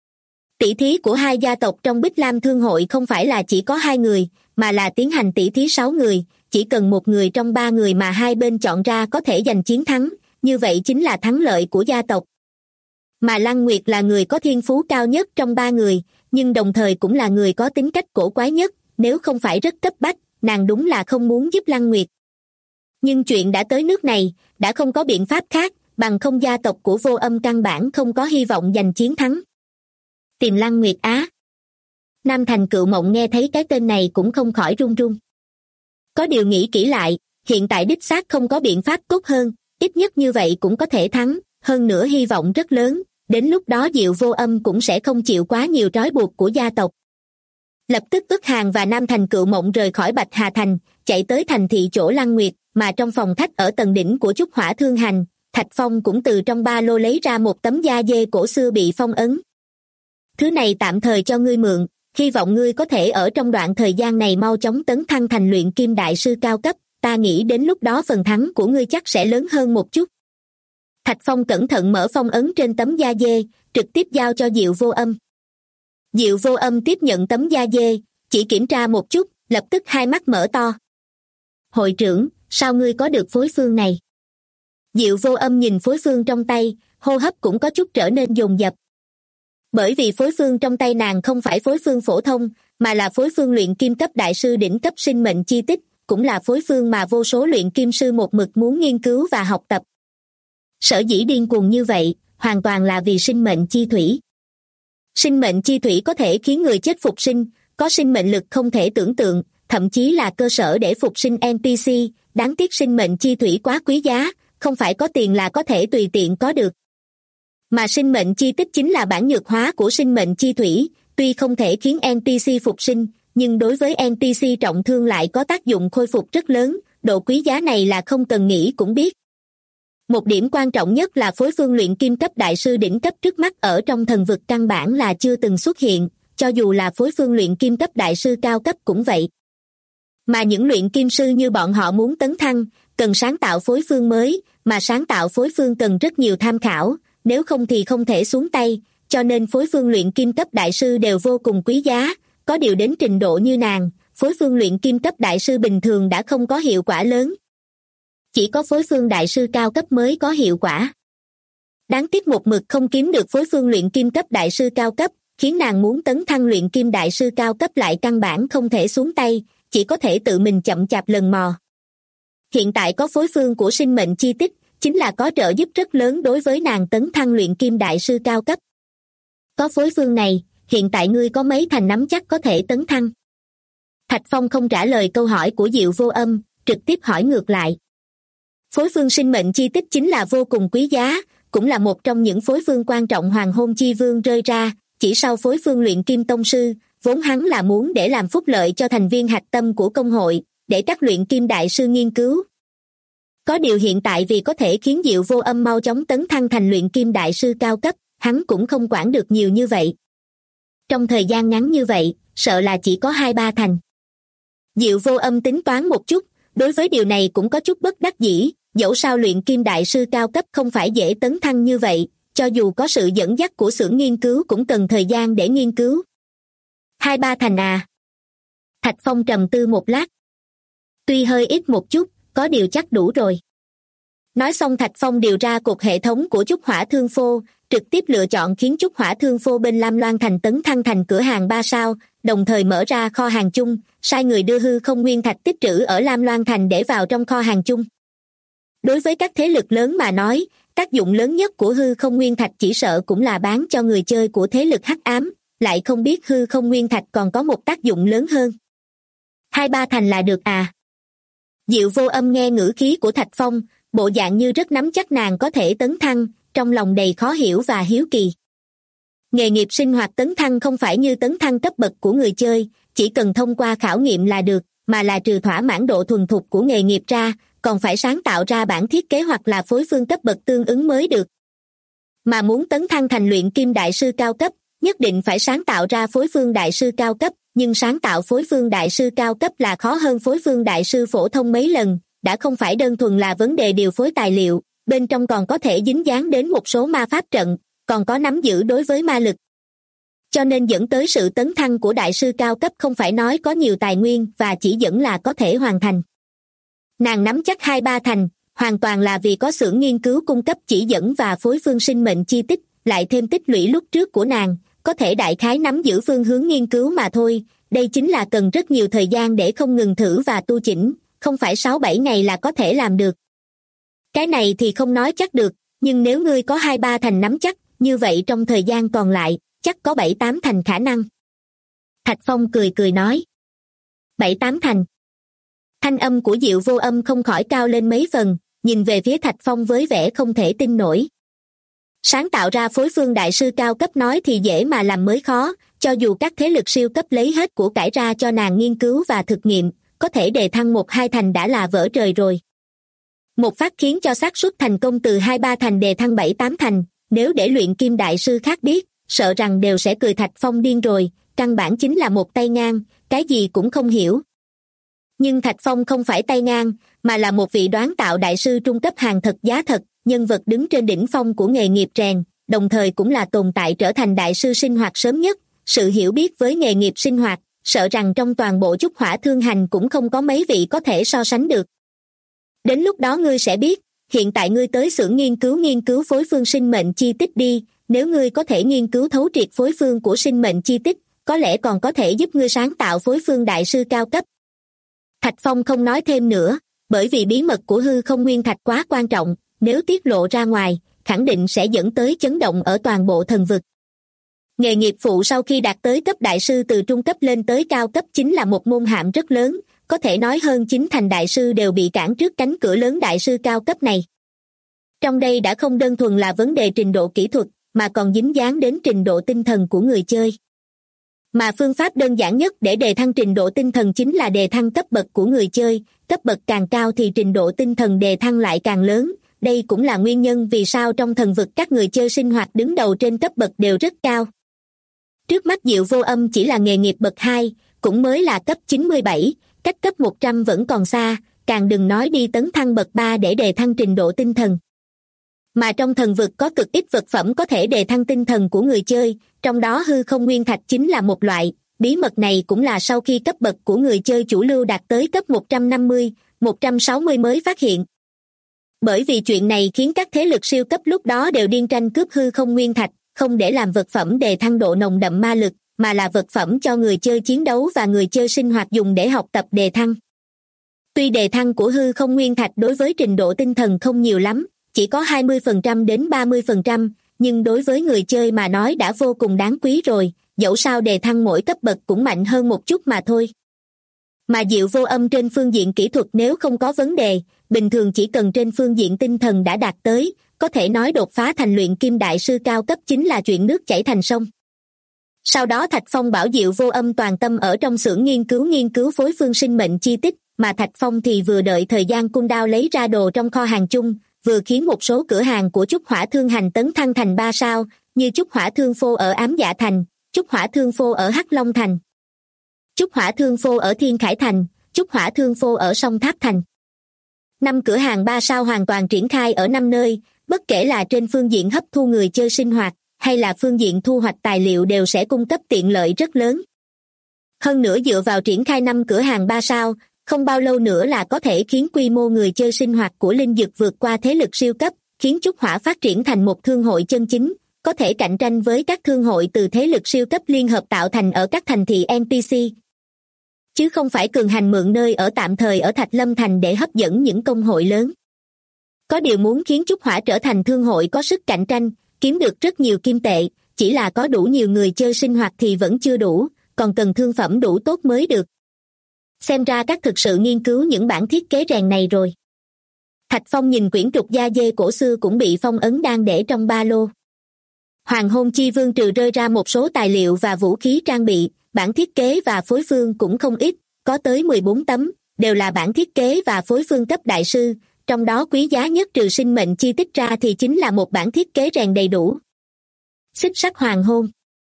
Tỷ thí của hai gia tộc trong Bích Lam Thương hội không phải là chỉ có 2 người, mà là tiến hành tỷ thí 6 người, chỉ cần một người trong 3 người mà hai bên chọn ra có thể giành chiến thắng, như vậy chính là thắng lợi của gia tộc. Mà Lăng Nguyệt là người có thiên phú cao nhất trong 3 người, nhưng đồng thời cũng là người có tính cách cổ quái nhất, nếu không phải rất cấp bách, nàng đúng là không muốn giúp Lăng Nguyệt. Nhưng chuyện đã tới nước này, đã không có biện pháp khác, bằng không gia tộc của Vô Âm căn bản không có hy vọng giành chiến thắng. Tìm Lăng Nguyệt á. Nam Thành Cựu Mộng nghe thấy cái tên này cũng không khỏi run run. Có điều nghĩ kỹ lại, hiện tại đích xác không có biện pháp tốt hơn, ít nhất như vậy cũng có thể thắng, hơn nữa hy vọng rất lớn, đến lúc đó Diệu Vô Âm cũng sẽ không chịu quá nhiều trói buộc của gia tộc. Lập tức Ức Hàn và Nam Thành Cựu Mộng rời khỏi Bạch Hà Thành, chạy tới thành thị chỗ Lăng Nguyệt, mà trong phòng khách ở tầng đỉnh của Trúc Hỏa Thương Hành, Thạch Phong cũng từ trong ba lô lấy ra một tấm da dê cổ xưa bị phong ấn. Thứ này tạm thời cho ngươi mượn, hy vọng ngươi có thể ở trong đoạn thời gian này mau chóng tấn thăng thành luyện kim đại sư cao cấp, ta nghĩ đến lúc đó phần thắng của ngươi chắc sẽ lớn hơn một chút. Thạch Phong cẩn thận mở phong ấn trên tấm da dê, trực tiếp giao cho Diệu Vô Âm. Diệu Vô Âm tiếp nhận tấm da dê, chỉ kiểm tra một chút, lập tức hai mắt mở to. Hội trưởng, sao ngươi có được phối phương này? Diệu Vô Âm nhìn phối phương trong tay, hô hấp cũng có chút trở nên dồn dập. Bởi vì phối phương trong tay nàng không phải phối phương phổ thông, mà là phối phương luyện kim cấp đại sư đỉnh cấp sinh mệnh chi tích, cũng là phối phương mà vô số luyện kim sư một mực muốn nghiên cứu và học tập. Sở dĩ điên cuồng như vậy, hoàn toàn là vì sinh mệnh chi thủy. Sinh mệnh chi thủy có thể khiến người chết phục sinh, có sinh mệnh lực không thể tưởng tượng, thậm chí là cơ sở để phục sinh NPC, đáng tiếc sinh mệnh chi thủy quá quý giá, không phải có tiền là có thể tùy tiện có được. Mà sinh mệnh chi tích chính là bản nhược hóa của sinh mệnh chi thủy, tuy không thể khiến NPC phục sinh, nhưng đối với NPC trọng thương lại có tác dụng khôi phục rất lớn, độ quý giá này là không cần nghĩ cũng biết. Một điểm quan trọng nhất là phối phương luyện kim cấp đại sư đỉnh cấp trước mắt ở trong thần vực căn bản là chưa từng xuất hiện, cho dù là phối phương luyện kim cấp đại sư cao cấp cũng vậy. Mà những luyện kim sư như bọn họ muốn tấn thăng, cần sáng tạo phối phương mới, mà sáng tạo phối phương cần rất nhiều tham khảo, nếu không thì không thể xuống tay, cho nên phối phương luyện kim cấp đại sư đều vô cùng quý giá, có điều đến trình độ như nàng, phối phương luyện kim cấp đại sư bình thường đã không có hiệu quả lớn. Chỉ có phối phương đại sư cao cấp mới có hiệu quả. Đáng tiếc một mực không kiếm được phối phương luyện kim cấp đại sư cao cấp, khiến nàng muốn tấn thăng luyện kim đại sư cao cấp lại căn bản không thể xuống tay, chỉ có thể tự mình chậm chạp lần mò. Hiện tại có phối phương của sinh mệnh chi tích, chính là có trợ giúp rất lớn đối với nàng tấn thăng luyện kim đại sư cao cấp. Có phối phương này, hiện tại ngươi có mấy thành nắm chắc có thể tấn thăng? Thạch Phong không trả lời câu hỏi của Diệu Vô Âm, trực tiếp hỏi ngược lại. Phối phương sinh mệnh chi tích chính là vô cùng quý giá, cũng là một trong những phối phương quan trọng Hoàng Hôn Chi Vương rơi ra, chỉ sau phối phương luyện kim tông sư, vốn hắn là muốn để làm phúc lợi cho thành viên hạch tâm của công hội, để các luyện kim đại sư nghiên cứu. Có điều hiện tại vì có thể khiến Diệu Vô Âm mau chóng tấn thăng thành luyện kim đại sư cao cấp, hắn cũng không quản được nhiều như vậy. Trong thời gian ngắn như vậy, sợ là chỉ có 2-3 thành. Diệu Vô Âm tính toán một chút, đối với điều này cũng có chút bất đắc dĩ, dẫu sao luyện kim đại sư cao cấp không phải dễ tấn thăng như vậy, cho dù có sự dẫn dắt của xưởng nghiên cứu cũng cần thời gian để nghiên cứu. 2-3 thành à? Thạch Phong trầm tư một lát. Tuy hơi ít một chút, có điều chắc đủ rồi. Nói xong Thạch Phong điều ra cột hệ thống của Trúc Hỏa Thương Phô, trực tiếp lựa chọn khiến Trúc Hỏa Thương Phô bên Lam Loan Thành tấn thăng thành cửa hàng 3 sao, đồng thời mở ra kho hàng chung, sai người đưa hư không nguyên thạch tích trữ ở Lam Loan Thành để vào trong kho hàng chung. Đối với các thế lực lớn mà nói, tác dụng lớn nhất của hư không nguyên thạch chỉ sợ cũng là bán cho người chơi của thế lực hắc ám, lại không biết hư không nguyên thạch còn có một tác dụng lớn hơn. 2-3 thành là được à? Diệu Vô Âm nghe ngữ khí của Thạch Phong, bộ dạng như rất nắm chắc nàng có thể tấn thăng, trong lòng đầy khó hiểu và hiếu kỳ. Nghề nghiệp sinh hoạt tấn thăng không phải như tấn thăng cấp bậc của người chơi, chỉ cần thông qua khảo nghiệm là được, mà là trừ thỏa mãn độ thuần thục của nghề nghiệp ra, còn phải sáng tạo ra bản thiết kế hoặc là phối phương cấp bậc tương ứng mới được. Mà muốn tấn thăng thành luyện kim đại sư cao cấp, nhất định phải sáng tạo ra phối phương đại sư cao cấp, nhưng sáng tạo phối phương đại sư cao cấp là khó hơn phối phương đại sư phổ thông mấy lần, đã không phải đơn thuần là vấn đề điều phối tài liệu, bên trong còn có thể dính dáng đến một số ma pháp trận, còn có nắm giữ đối với ma lực. Cho nên dẫn tới sự tấn thăng của đại sư cao cấp không phải nói có nhiều tài nguyên và chỉ dẫn là có thể hoàn thành. Nàng nắm chắc 2-3 thành, hoàn toàn là vì có xưởng nghiên cứu cung cấp chỉ dẫn và phối phương sinh mệnh chi tiết, lại thêm tích lũy lúc trước của nàng, có thể đại khái nắm giữ phương hướng nghiên cứu mà thôi. Đây chính là cần rất nhiều thời gian để không ngừng thử và tu chỉnh, không phải 6-7 ngày là có thể làm được. Cái này thì không nói chắc được, nhưng nếu ngươi có 2-3 thành nắm chắc, như vậy trong thời gian còn lại, chắc có 7-8 thành khả năng. Thạch Phong cười cười nói. 7-8 thành. Thanh âm của Diệu Vô Âm không khỏi cao lên mấy phần, nhìn về phía Thạch Phong với vẻ không thể tin nổi. Sáng tạo ra phối phương đại sư cao cấp nói thì dễ mà làm mới khó, cho dù các thế lực siêu cấp lấy hết của cải ra cho nàng nghiên cứu và thực nghiệm, có thể đề thăng 1-2 thành đã là vỡ trời rồi. Một phát khiến cho xác suất thành công từ 2-3 thành đề thăng 7-8 thành, nếu để luyện kim đại sư khác biết, sợ rằng đều sẽ cười Thạch Phong điên rồi, căn bản chính là một tay ngang, cái gì cũng không hiểu. Nhưng Thạch Phong không phải tay ngang, mà là một vị đoán tạo đại sư trung cấp hàng thật giá thật, nhân vật đứng trên đỉnh phong của nghề nghiệp rèn, đồng thời cũng là tồn tại trở thành đại sư sinh hoạt sớm nhất. Sự hiểu biết với nghề nghiệp sinh hoạt, sợ rằng trong toàn bộ Chúc Hỏa Thương Hành cũng không có mấy vị có thể so sánh được. Đến lúc đó ngươi sẽ biết, hiện tại ngươi tới xưởng nghiên cứu phối phương sinh mệnh chi tiết đi, nếu ngươi có thể nghiên cứu thấu triệt phối phương của sinh mệnh chi tiết, có lẽ còn có thể giúp ngươi sáng tạo phối phương đại sư cao cấp. Thạch Phong không nói thêm nữa, bởi vì bí mật của hư không nguyên thạch quá quan trọng, nếu tiết lộ ra ngoài, khẳng định sẽ dẫn tới chấn động ở toàn bộ thần vực. Nghề nghiệp phụ sau khi đạt tới cấp đại sư từ trung cấp lên tới cao cấp chính là một môn hàm rất lớn, có thể nói hơn 9 thành đại sư đều bị cản trước cánh cửa lớn đại sư cao cấp này. Trong đây đã không đơn thuần là vấn đề trình độ kỹ thuật, mà còn dính dáng đến trình độ tinh thần của người chơi. Mà phương pháp đơn giản nhất để đề thăng trình độ tinh thần chính là đề thăng cấp bậc của người chơi, cấp bậc càng cao thì trình độ tinh thần đề thăng lại càng lớn. Đây cũng là nguyên nhân vì sao trong thần vực các người chơi sinh hoạt đứng đầu trên cấp bậc đều rất cao. Trước mắt Diệu Vô Âm chỉ là nghề nghiệp bậc 2, cũng mới là cấp 97, cách cấp 100 vẫn còn xa, càng đừng nói đi tấn thăng bậc 3 để đề thăng trình độ tinh thần. Mà trong thần vực có cực ít vật phẩm có thể đề thăng tinh thần của người chơi, trong đó hư không nguyên thạch chính là một loại. Bí mật này cũng là sau khi cấp bậc của người chơi chủ lưu đạt tới cấp 150, 160 mới phát hiện. Bởi vì chuyện này khiến các thế lực siêu cấp lúc đó đều điên tranh cướp hư không nguyên thạch, không để làm vật phẩm đề thăng độ nồng đậm ma lực, mà là vật phẩm cho người chơi chiến đấu và người chơi sinh hoạt dùng để học tập đề thăng. Tuy đề thăng của hư không nguyên thạch đối với trình độ tinh thần không nhiều lắm, chỉ có 20% đến 30%, nhưng đối với người chơi mà nói đã vô cùng đáng quý rồi, dẫu sao đề thăng mỗi cấp bậc cũng mạnh hơn một chút mà thôi. Mà Diệu Vô Âm trên phương diện kỹ thuật nếu không có vấn đề, bình thường chỉ cần trên phương diện tinh thần đã đạt tới, có thể nói đột phá thành luyện kim đại sư cao cấp chính là chuyện nước chảy thành sông. Sau đó Thạch Phong bảo Diệu Vô Âm toàn tâm ở trong xưởng nghiên cứu phối phương sinh mệnh chi tiết, mà Thạch Phong thì vừa đợi thời gian cooldown lấy ra đồ trong kho hàng chung, vừa khiến một số cửa hàng của Chúc Hỏa Thương Hành tấn thăng thành 3 sao, như Chúc Hỏa Thương Phô ở Ám Dạ Thành, Chúc Hỏa Thương Phô ở Hắc Long Thành, Chúc Hỏa Thương Phô ở Thiên Khải Thành, Chúc Hỏa Thương Phô ở Sông Tháp Thành. 5 cửa hàng 3 sao hoàn toàn triển khai ở 5 nơi, bất kể là trên phương diện hấp thu người chơi sinh hoạt, hay là phương diện thu hoạch tài liệu đều sẽ cung cấp tiện lợi rất lớn. Hơn nữa dựa vào triển khai 5 cửa hàng 3 sao, không bao lâu nữa là có thể khiến quy mô người chơi sinh hoạt của Linh Dực vượt qua thế lực siêu cấp, khiến Chúc Hỏa phát triển thành một thương hội chân chính, có thể cạnh tranh với các thương hội từ thế lực siêu cấp liên hợp tạo thành ở các thành thị NPC. Chứ không phải cường hành mượn nơi ở tạm thời ở Thạch Lâm Thành để hấp dẫn những công hội lớn. Có điều muốn khiến Chúc Hỏa trở thành thương hội có sức cạnh tranh, kiếm được rất nhiều kim tệ, chỉ là có đủ nhiều người chơi sinh hoạt thì vẫn chưa đủ, còn cần thương phẩm đủ tốt mới được. Xem ra các thực sự nghiên cứu những bản thiết kế rèn này rồi. Thạch Phong nhìn quyển trục da dê cổ xưa cũng bị phong ấn đang để trong ba lô. Hoàng Hôn Chi Vương trừ rơi ra một số tài liệu và vũ khí trang bị, bản thiết kế và phối phương cũng không ít, có tới 14 tấm, đều là bản thiết kế và phối phương cấp đại sư, trong đó quý giá nhất trừ sinh mệnh chi tiết ra thì chính là một bản thiết kế rèn đầy đủ. Xích Sắt Hoàng Hôn.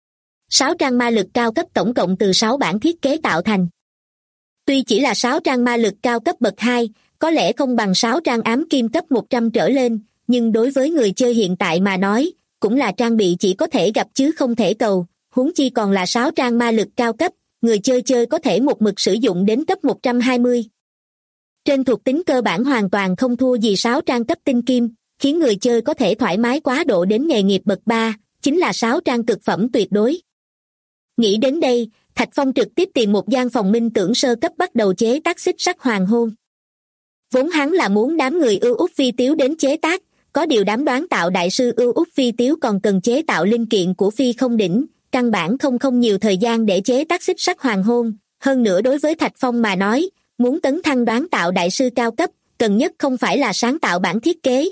6 trang ma lực cao cấp tổng cộng từ 6 bản thiết kế tạo thành. Tuy chỉ là 6 trang ma lực cao cấp bậc 2, có lẽ không bằng 6 trang ám kim cấp 100 trở lên, nhưng đối với người chơi hiện tại mà nói, cũng là trang bị chỉ có thể gặp chứ không thể cầu, huống chi còn là 6 trang ma lực cao cấp, người chơi có thể một mực sử dụng đến cấp 120. Trên thuộc tính cơ bản hoàn toàn không thua gì 6 trang cấp tinh kim, khiến người chơi có thể thoải mái quá độ đến nghề nghiệp bậc 3, chính là 6 trang cực phẩm tuyệt đối. Nghĩ đến đây, Thạch Phong trực tiếp tìm một gian phòng minh tưởng sơ cấp bắt đầu chế tác xích sắt hoàng hôn. Vốn hắn là muốn đám người ưu út phi tiếu đến chế tác, có điều đám đoán tạo đại sư ưu út phi tiếu còn cần chế tạo linh kiện của phi không đỉnh, căn bản không nhiều thời gian để chế tác xích sắt hoàng hôn. Hơn nữa đối với Thạch Phong mà nói, muốn tấn thăng đoán tạo đại sư cao cấp, cần nhất không phải là sáng tạo bản thiết kế,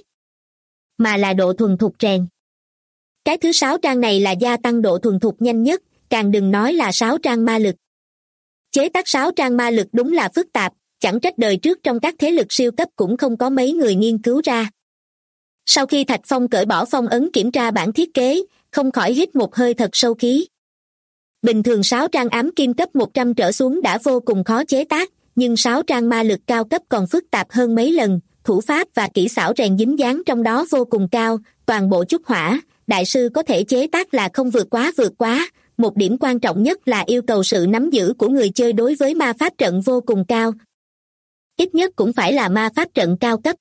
mà là độ thuần thục rèn. Cái thứ 6 trang này là gia tăng độ thuần thục nhanh nhất, càng đừng nói là 6 trang ma lực. Chế tác 6 trang ma lực đúng là phức tạp, chẳng trách đời trước trong các thế lực siêu cấp cũng không có mấy người nghiên cứu ra. Sau khi Thạch Phong cởi bỏ phong ấn kiểm tra bản thiết kế, không khỏi hít một hơi thật sâu khí. Bình thường 6 trang ám kim cấp 100 trở xuống đã vô cùng khó chế tác, nhưng 6 trang ma lực cao cấp còn phức tạp hơn mấy lần, thủ pháp và kỹ xảo rèn dính dáng trong đó vô cùng cao, toàn bộ chút hỏa, đại sư có thể chế tác là không vượt quá. Một điểm quan trọng nhất là yêu cầu sự nắm giữ của người chơi đối với ma pháp trận vô cùng cao. Ít nhất cũng phải là ma pháp trận cao cấp.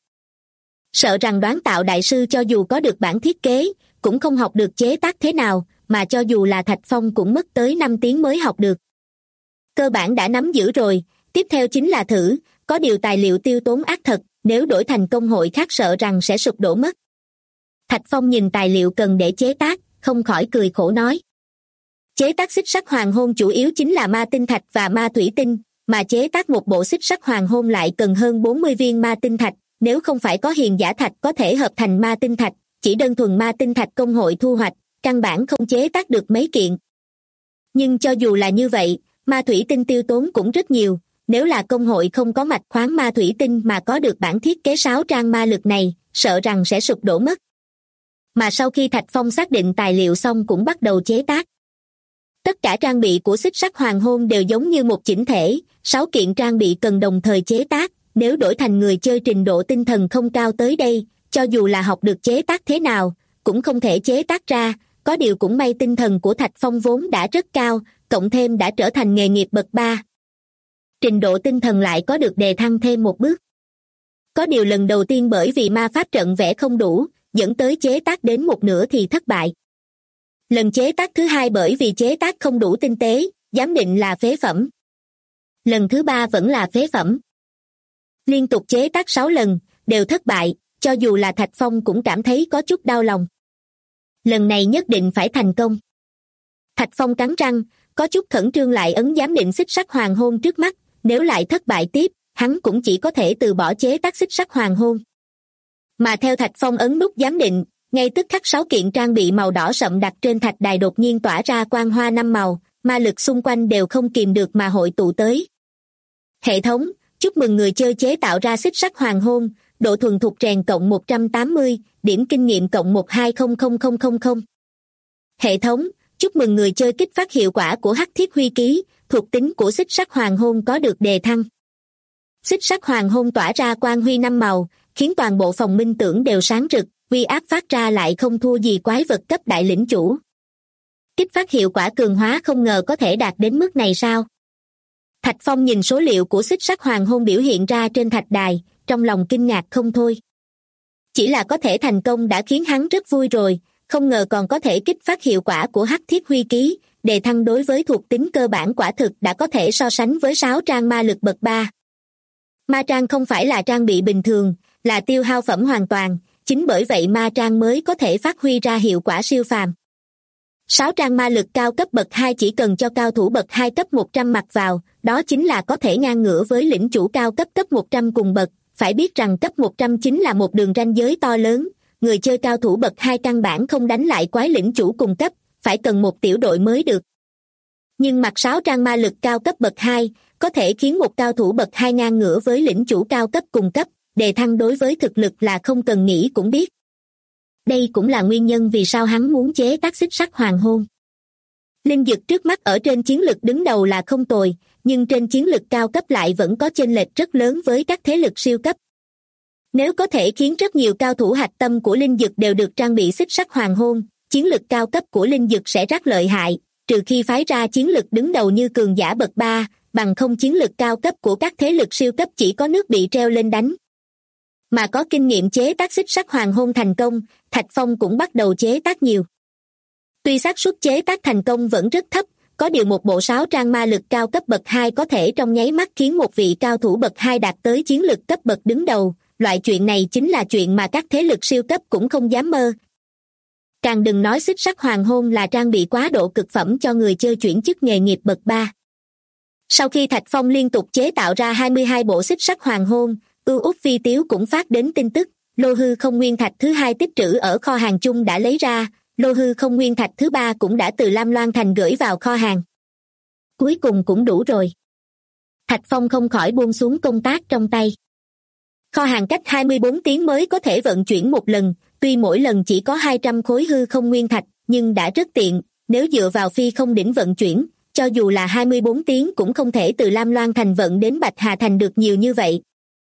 Sợ rằng đoán tạo đại sư cho dù có được bản thiết kế, cũng không học được chế tác thế nào, mà cho dù là Thạch Phong cũng mất tới 5 tiếng mới học được. Cơ bản đã nắm giữ rồi, tiếp theo chính là thử, có điều tài liệu tiêu tốn ác thật, nếu đổi thành công hội khác sợ rằng sẽ sụp đổ mất. Thạch Phong nhìn tài liệu cần để chế tác, không khỏi cười khổ nói. Chế tác xích sắt hoàng hôn chủ yếu chính là ma tinh thạch và ma thủy tinh, mà chế tác một bộ xích sắt hoàng hôn lại cần hơn 40 viên ma tinh thạch, nếu không phải có hiền giả thạch có thể hợp thành ma tinh thạch, chỉ đơn thuần ma tinh thạch công hội thu hoạch, căn bản không chế tác được mấy kiện. Nhưng cho dù là như vậy, ma thủy tinh tiêu tốn cũng rất nhiều, nếu là công hội không có mạch khoáng ma thủy tinh mà có được bản thiết kế 6 trang ma lực này, sợ rằng sẽ sụp đổ mất. Mà sau khi Thạch Phong xác định tài liệu xong cũng bắt đầu chế tác. Tất cả trang bị của xích sắt hoàng hôn đều giống như một chỉnh thể, 6 kiện trang bị cần đồng thời chế tác, nếu đổi thành người chơi trình độ tinh thần không cao tới đây, cho dù là học được chế tác thế nào, cũng không thể chế tác ra, có điều cũng may tinh thần của Thạch Phong vốn đã rất cao, cộng thêm đã trở thành nghề nghiệp bậc 3. Trình độ tinh thần lại có được đề thăng thêm một bước. Có điều lần đầu tiên bởi vì ma pháp trận vẽ không đủ, dẫn tới chế tác đến một nửa thì thất bại. Lần chế tác thứ 2 bởi vì chế tác không đủ tinh tế, giám định là phế phẩm. Lần thứ 3 vẫn là phế phẩm. Liên tục chế tác 6 lần, đều thất bại, cho dù là Thạch Phong cũng cảm thấy có chút đau lòng. Lần này nhất định phải thành công. Thạch Phong cắn răng, có chút khẩn trương lại ấn giám định xích sắt hoàng hôn trước mắt, nếu lại thất bại tiếp, hắn cũng chỉ có thể từ bỏ chế tác xích sắt hoàng hôn. Mà theo Thạch Phong ấn nút giám định, ngay tức khắc 6 kiện trang bị màu đỏ sậm đặt trên thạch đài đột nhiên tỏa ra quang hoa 5 màu, ma lực xung quanh đều không kìm được mà hội tụ tới. Hệ thống, chúc mừng người chơi chế tạo ra xích sắt hoàng hôn, độ thuần thục rèn cộng 180, điểm kinh nghiệm cộng 120000. Hệ thống, chúc mừng người chơi kích phát hiệu quả của hắc thiết huy ký, thuộc tính của xích sắt hoàng hôn có được đề thăng. Xích sắt hoàng hôn tỏa ra quang huy 5 màu, khiến toàn bộ phòng minh tưởng đều sáng rực, uy áp phát ra lại không thua gì quái vật cấp đại lĩnh chủ. Kích phát hiệu quả cường hóa không ngờ có thể đạt đến mức này sao? Thạch Phong nhìn số liệu của xích sắt hoàng hôn biểu hiện ra trên thạch đài, trong lòng kinh ngạc không thôi. Chỉ là có thể thành công đã khiến hắn rất vui rồi, không ngờ còn có thể kích phát hiệu quả của hắc thiết huy ký, đề thăng đối với thuộc tính cơ bản quả thực đã có thể so sánh với 6 trang ma lực bậc 3. Ma trang không phải là trang bị bình thường, là tiêu hao phẩm hoàn toàn, chính bởi vậy ma trang mới có thể phát huy ra hiệu quả siêu phàm. 6 trang ma lực cao cấp bậc 2 chỉ cần cho cao thủ bậc 2 cấp 100 mặc vào, đó chính là có thể ngang ngửa với lĩnh chủ cao cấp cấp 100 cùng bậc, phải biết rằng cấp 100 chính là một đường ranh giới to lớn, người chơi cao thủ bậc 2 căn bản không đánh lại quái lĩnh chủ cùng cấp, phải cần một tiểu đội mới được. Nhưng mặc 6 trang ma lực cao cấp bậc 2, có thể khiến một cao thủ bậc 2 ngang ngửa với lĩnh chủ cao cấp cùng cấp, đề thăng đối với thực lực là không cần nghĩ cũng biết. Đây cũng là nguyên nhân vì sao hắn muốn chế tác xích sắt hoàng hôn. Linh dực trước mắt ở trên chiến lực đứng đầu là không tồi, nhưng trên chiến lực cao cấp lại vẫn có chênh lệch rất lớn với các thế lực siêu cấp. Nếu có thể khiến rất nhiều cao thủ hạch tâm của linh dực đều được trang bị xích sắt hoàng hôn, chiến lực cao cấp của linh dực sẽ rất lợi hại, trừ khi phái ra chiến lực đứng đầu như cường giả bậc 3, bằng không chiến lực cao cấp của các thế lực siêu cấp chỉ có nước bị treo lên đánh. Mà có kinh nghiệm chế tác xích sắt hoàng hôn thành công, Thạch Phong cũng bắt đầu chế tác nhiều. Tuy xác suất chế tác thành công vẫn rất thấp, có điều một bộ sáo trang ma lực cao cấp bậc 2 có thể trong nháy mắt khiến một vị cao thủ bậc 2 đạt tới chiến lực cấp bậc đứng đầu, loại chuyện này chính là chuyện mà các thế lực siêu cấp cũng không dám mơ. Càng đừng nói xích sắt hoàng hôn là trang bị quá độ cực phẩm cho người chơi chuyển chức nghề nghiệp bậc 3. Sau khi Thạch Phong liên tục chế tạo ra 22 bộ xích sắt hoàng hôn, Út Phi Tiếu cũng phát đến tin tức, lô hư không nguyên thạch thứ 2 tích trữ ở kho hàng chung đã lấy ra, lô hư không nguyên thạch thứ 3 cũng đã từ Lam Loan Thành gửi vào kho hàng. Cuối cùng cũng đủ rồi. Thạch Phong không khỏi buông xuống công tác trong tay. Kho hàng cách 24 tiếng mới có thể vận chuyển một lần, tuy mỗi lần chỉ có 200 khối hư không nguyên thạch, nhưng đã rất tiện, nếu dựa vào phi không đỉnh vận chuyển, cho dù là 24 tiếng cũng không thể từ Lam Loan Thành vận đến Bạch Hà Thành được nhiều như vậy.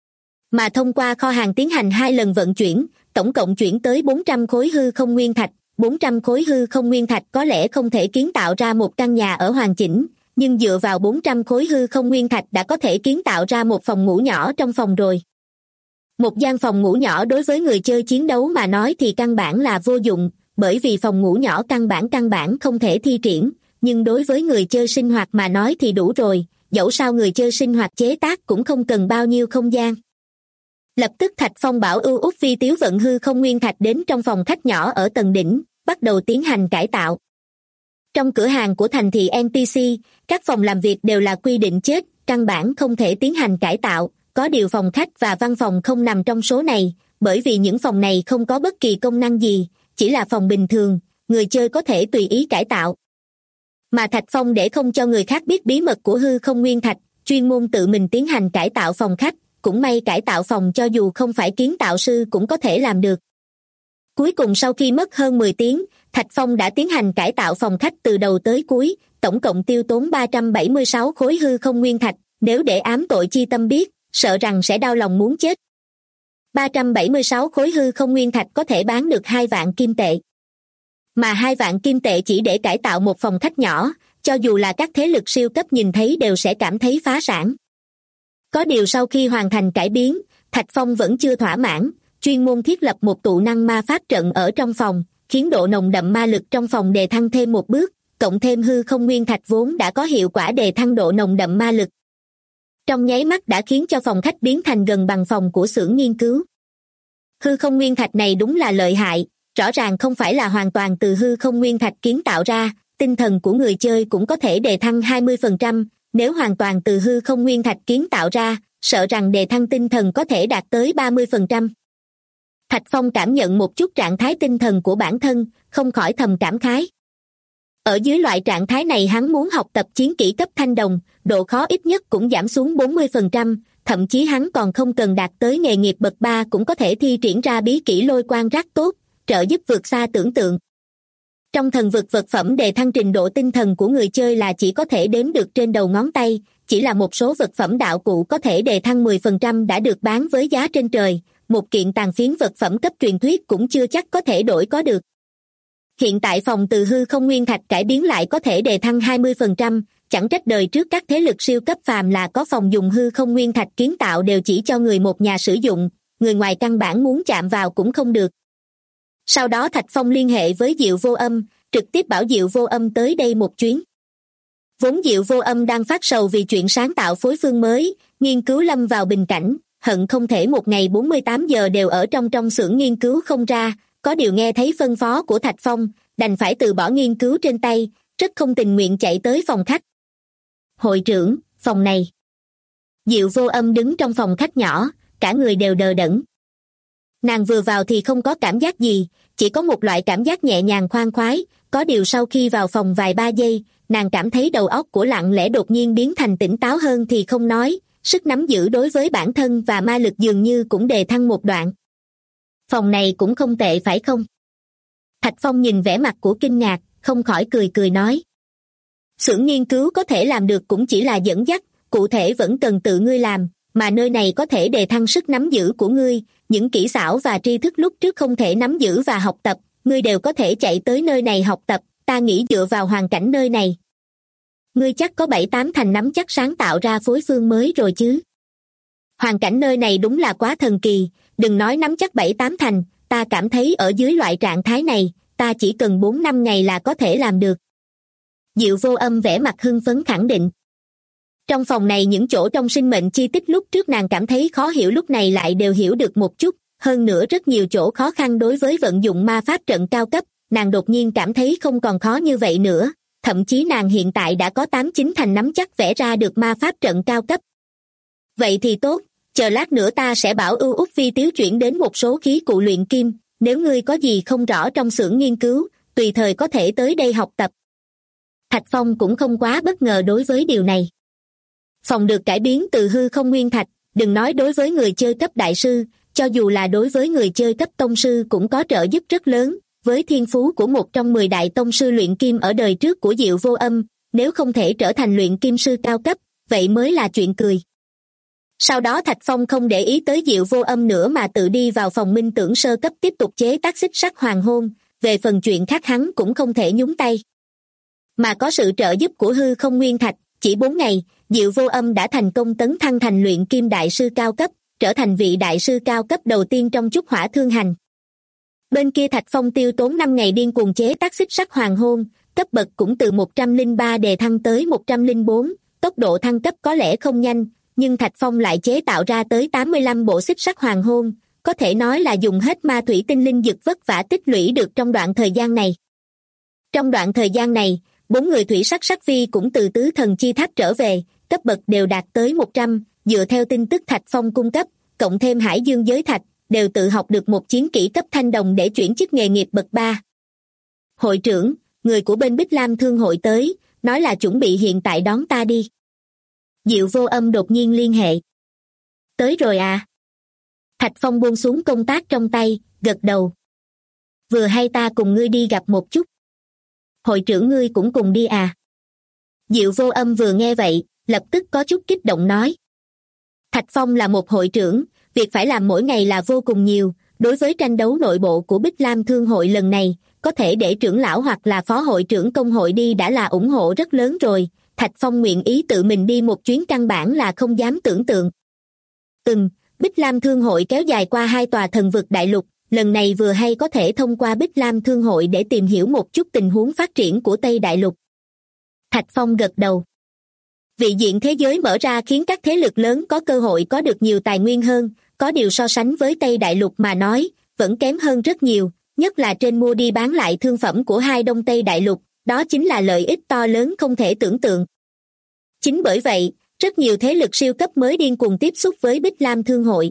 Mà thông qua kho hàng tiến hành 2 lần vận chuyển, tổng cộng chuyển tới 400 khối hư không nguyên thạch. 400 khối hư không nguyên thạch có lẽ không thể kiến tạo ra một căn nhà ở hoàn chỉnh, nhưng dựa vào 400 khối hư không nguyên thạch đã có thể kiến tạo ra một phòng ngủ nhỏ trong phòng rồi. Một gian phòng ngủ nhỏ đối với người chơi chiến đấu mà nói thì căn bản là vô dụng, bởi vì phòng ngủ nhỏ căn bản không thể thi triển, nhưng đối với người chơi sinh hoạt mà nói thì đủ rồi, dẫu sao người chơi sinh hoạt chế tác cũng không cần bao nhiêu không gian. Lập tức Thạch Phong bảo Út Phi Tiếu vận hư không nguyên thạch đến trong phòng khách nhỏ ở tầng đỉnh, bắt đầu tiến hành cải tạo. Trong cửa hàng của thành thị NPC, các phòng làm việc đều là quy định chết, căn bản không thể tiến hành cải tạo, có điều phòng khách và văn phòng không nằm trong số này, bởi vì những phòng này không có bất kỳ công năng gì, chỉ là phòng bình thường, người chơi có thể tùy ý cải tạo. Mà Thạch Phong để không cho người khác biết bí mật của hư không nguyên thạch, chuyên môn tự mình tiến hành cải tạo phòng khách, cũng may cải tạo phòng cho dù không phải kiến tạo sư cũng có thể làm được. Cuối cùng sau khi mất hơn 10 tiếng, Thạch Phong đã tiến hành cải tạo phòng khách từ đầu tới cuối, tổng cộng tiêu tốn 376 khối hư không nguyên thạch, nếu để ám tội chi tâm biết, sợ rằng sẽ đau lòng muốn chết. 376 khối hư không nguyên thạch có thể bán được 2 vạn kim tệ. Mà 2 vạn kim tệ chỉ để cải tạo một phòng khách nhỏ, cho dù là các thế lực siêu cấp nhìn thấy đều sẽ cảm thấy phá sản. Có điều sau khi hoàn thành cải biến, Thạch Phong vẫn chưa thỏa mãn, chuyên môn thiết lập một tụ năng ma pháp trận ở trong phòng, khiến độ nồng đậm ma lực trong phòng đề thăng thêm một bước, cộng thêm hư không nguyên thạch vốn đã có hiệu quả đề thăng độ nồng đậm ma lực. Trong nháy mắt đã khiến cho phòng khách biến thành gần bằng phòng của xưởng nghiên cứu. Hư không nguyên thạch này đúng là lợi hại, rõ ràng không phải là hoàn toàn từ hư không nguyên thạch kiến tạo ra, tinh thần của người chơi cũng có thể đề thăng 20%, nếu hoàn toàn từ hư không nguyên thạch kiến tạo ra, sợ rằng đề thăng tinh thần có thể đạt tới 30%. Thạch Phong cảm nhận một chút trạng thái tinh thần của bản thân, không khỏi thầm cảm khái. Ở dưới loại trạng thái này hắn muốn học tập chiến kỹ cấp thanh đồng, độ khó ít nhất cũng giảm xuống 40%, thậm chí hắn còn không cần đạt tới nghề nghiệp bậc 3 cũng có thể thi triển ra bí kỹ lôi quang rắc tốt, trợ giúp vượt xa tưởng tượng. Trong thần vực vật phẩm đề thăng trình độ tinh thần của người chơi là chỉ có thể đếm được trên đầu ngón tay, chỉ là một số vật phẩm đạo cụ có thể đề thăng 10% đã được bán với giá trên trời, một kiện tàn phiến vật phẩm cấp truyền thuyết cũng chưa chắc có thể đổi có được. Hiện tại phòng từ hư không nguyên thạch cải biến lại có thể đề thăng 20%, chẳng trách đời trước các thế lực siêu cấp phàm là có phòng dùng hư không nguyên thạch kiến tạo đều chỉ cho người một nhà sử dụng, người ngoài căn bản muốn chạm vào cũng không được. Sau đó Thạch Phong liên hệ với Diệu Vô Âm, trực tiếp bảo Diệu Vô Âm tới đây một chuyến. Vốn Diệu Vô Âm đang phát sầu vì chuyện sáng tạo phối phương mới, nghiên cứu lâm vào bình cảnh, hận không thể một ngày 48 giờ đều ở trong xưởng nghiên cứu không ra, có điều nghe thấy phân phó của Thạch Phong, đành phải từ bỏ nghiên cứu trên tay, rất không tình nguyện chạy tới phòng khách. Hội trưởng, phòng này. Diệu Vô Âm đứng trong phòng khách nhỏ, cả người đều đờ đẫn. Nàng vừa vào thì không có cảm giác gì, chỉ có một loại cảm giác nhẹ nhàng khoan khoái, có điều sau khi vào phòng vài ba giây, nàng cảm thấy đầu óc của Lặng Lẽ đột nhiên biến thành tỉnh táo hơn thì không nói, sức nắm giữ đối với bản thân và ma lực dường như cũng đề thăng một đoạn. Phòng này cũng không tệ phải không? Thạch Phong nhìn vẻ mặt của kinh ngạc, không khỏi cười nói. Xưởng nghiên cứu có thể làm được cũng chỉ là dẫn dắt, cụ thể vẫn cần tự ngươi làm, mà nơi này có thể đề thăng sức nắm giữ của ngươi, những kỹ xảo và tri thức lúc trước không thể nắm giữ và học tập, ngươi đều có thể chạy tới nơi này học tập, ta nghĩ dựa vào hoàn cảnh nơi này. Ngươi chắc có 7-8 thành nắm chắc sáng tạo ra phối phương mới rồi chứ. Hoàn cảnh nơi này đúng là quá thần kỳ, đừng nói nắm chắc 7-8 thành, ta cảm thấy ở dưới loại trạng thái này, ta chỉ cần 4-5 ngày là có thể làm được. Diệu Vô Âm vẻ mặt hưng phấn khẳng định. Trong phòng này những chỗ trong sinh mệnh chi tiết lúc trước nàng cảm thấy khó hiểu lúc này lại đều hiểu được một chút, hơn nữa rất nhiều chỗ khó khăn đối với vận dụng ma pháp trận cao cấp, nàng đột nhiên cảm thấy không còn khó như vậy nữa, thậm chí nàng hiện tại đã có 8-9 thành nắm chắc vẽ ra được ma pháp trận cao cấp. Vậy thì tốt, chờ lát nữa ta sẽ bảo Úc Vi Tiếu chuyển đến một số khí cụ luyện kim, nếu ngươi có gì không rõ trong xưởng nghiên cứu, tùy thời có thể tới đây học tập. Thạch Phong cũng không quá bất ngờ đối với điều này. Phòng được cải biến từ hư không nguyên thạch, đừng nói đối với người chơi cấp đại sư, cho dù là đối với người chơi cấp tông sư cũng có trợ giúp rất lớn, với thiên phú của một trong 10 đại tông sư luyện kim ở đời trước của Diệu Vô Âm, nếu không thể trở thành luyện kim sư cao cấp, vậy mới là chuyện cười. Sau đó Thạch Phong không để ý tới Diệu Vô Âm nữa mà tự đi vào phòng minh tưởng sơ cấp tiếp tục chế tác xích sắt hoàng hôn, về phần chuyện khác hắn cũng không thể nhúng tay. Mà có sự trợ giúp của hư không nguyên thạch, chỉ 4 ngày, Diệu Vô Âm đã thành công tấn thăng thành luyện kim đại sư cao cấp, trở thành vị đại sư cao cấp đầu tiên trong Trúc Hỏa Thương Hành. Bên kia Thạch Phong tiêu tốn 5 ngày điên cuồng chế tác xích sắt hoàng hôn, cấp bậc cũng từ 103 đề thăng tới 104, tốc độ thăng cấp có lẽ không nhanh, nhưng Thạch Phong lại chế tạo ra tới 85 bộ xích sắt hoàng hôn, có thể nói là dùng hết ma thủy tinh linh dược vất vả tích lũy được trong đoạn thời gian này. Trong đoạn thời gian này, 4 người thủy sắc sắc vi cũng từ tứ thần chi tháp trở về, cấp bậc đều đạt tới 100, dựa theo tin tức Thạch Phong cung cấp, cộng thêm hải dương giới thạch, đều tự học được một chiến kỹ cấp thanh đồng để chuyển chức nghề nghiệp bậc 3. Hội trưởng, người của bên Bích Lam Thương hội tới, nói là chuẩn bị hiện tại đón ta đi. Diệu Vô Âm đột nhiên liên hệ. Tới rồi à? Thạch Phong buông xuống công tác trong tay, gật đầu. Vừa hay ta cùng ngươi đi gặp một chút. Hội trưởng ngươi cũng cùng đi à? Diệu Vô Âm vừa nghe vậy, lập tức có chút kích động nói. Thạch Phong là một hội trưởng, việc phải làm mỗi ngày là vô cùng nhiều, đối với tranh đấu nội bộ của Bích Lam Thương hội lần này, có thể để trưởng lão hoặc là phó hội trưởng công hội đi đã là ủng hộ rất lớn rồi, Thạch Phong nguyện ý tự mình đi một chuyến căn bản là không dám tưởng tượng. Bích Lam Thương hội kéo dài qua 2 tòa thần vực đại lục, lần này vừa hay có thể thông qua Bích Lam Thương hội để tìm hiểu một chút tình huống phát triển của Tây Đại Lục. Thạch Phong gật đầu. Vị diện thế giới mở ra khiến các thế lực lớn có cơ hội có được nhiều tài nguyên hơn, có điều so sánh với Tây Đại Lục mà nói, vẫn kém hơn rất nhiều, nhất là trên mua đi bán lại thương phẩm của hai Đông Tây Đại Lục, đó chính là lợi ích to lớn không thể tưởng tượng. Chính bởi vậy, rất nhiều thế lực siêu cấp mới điên cuồng tiếp xúc với Bích Lam Thương hội.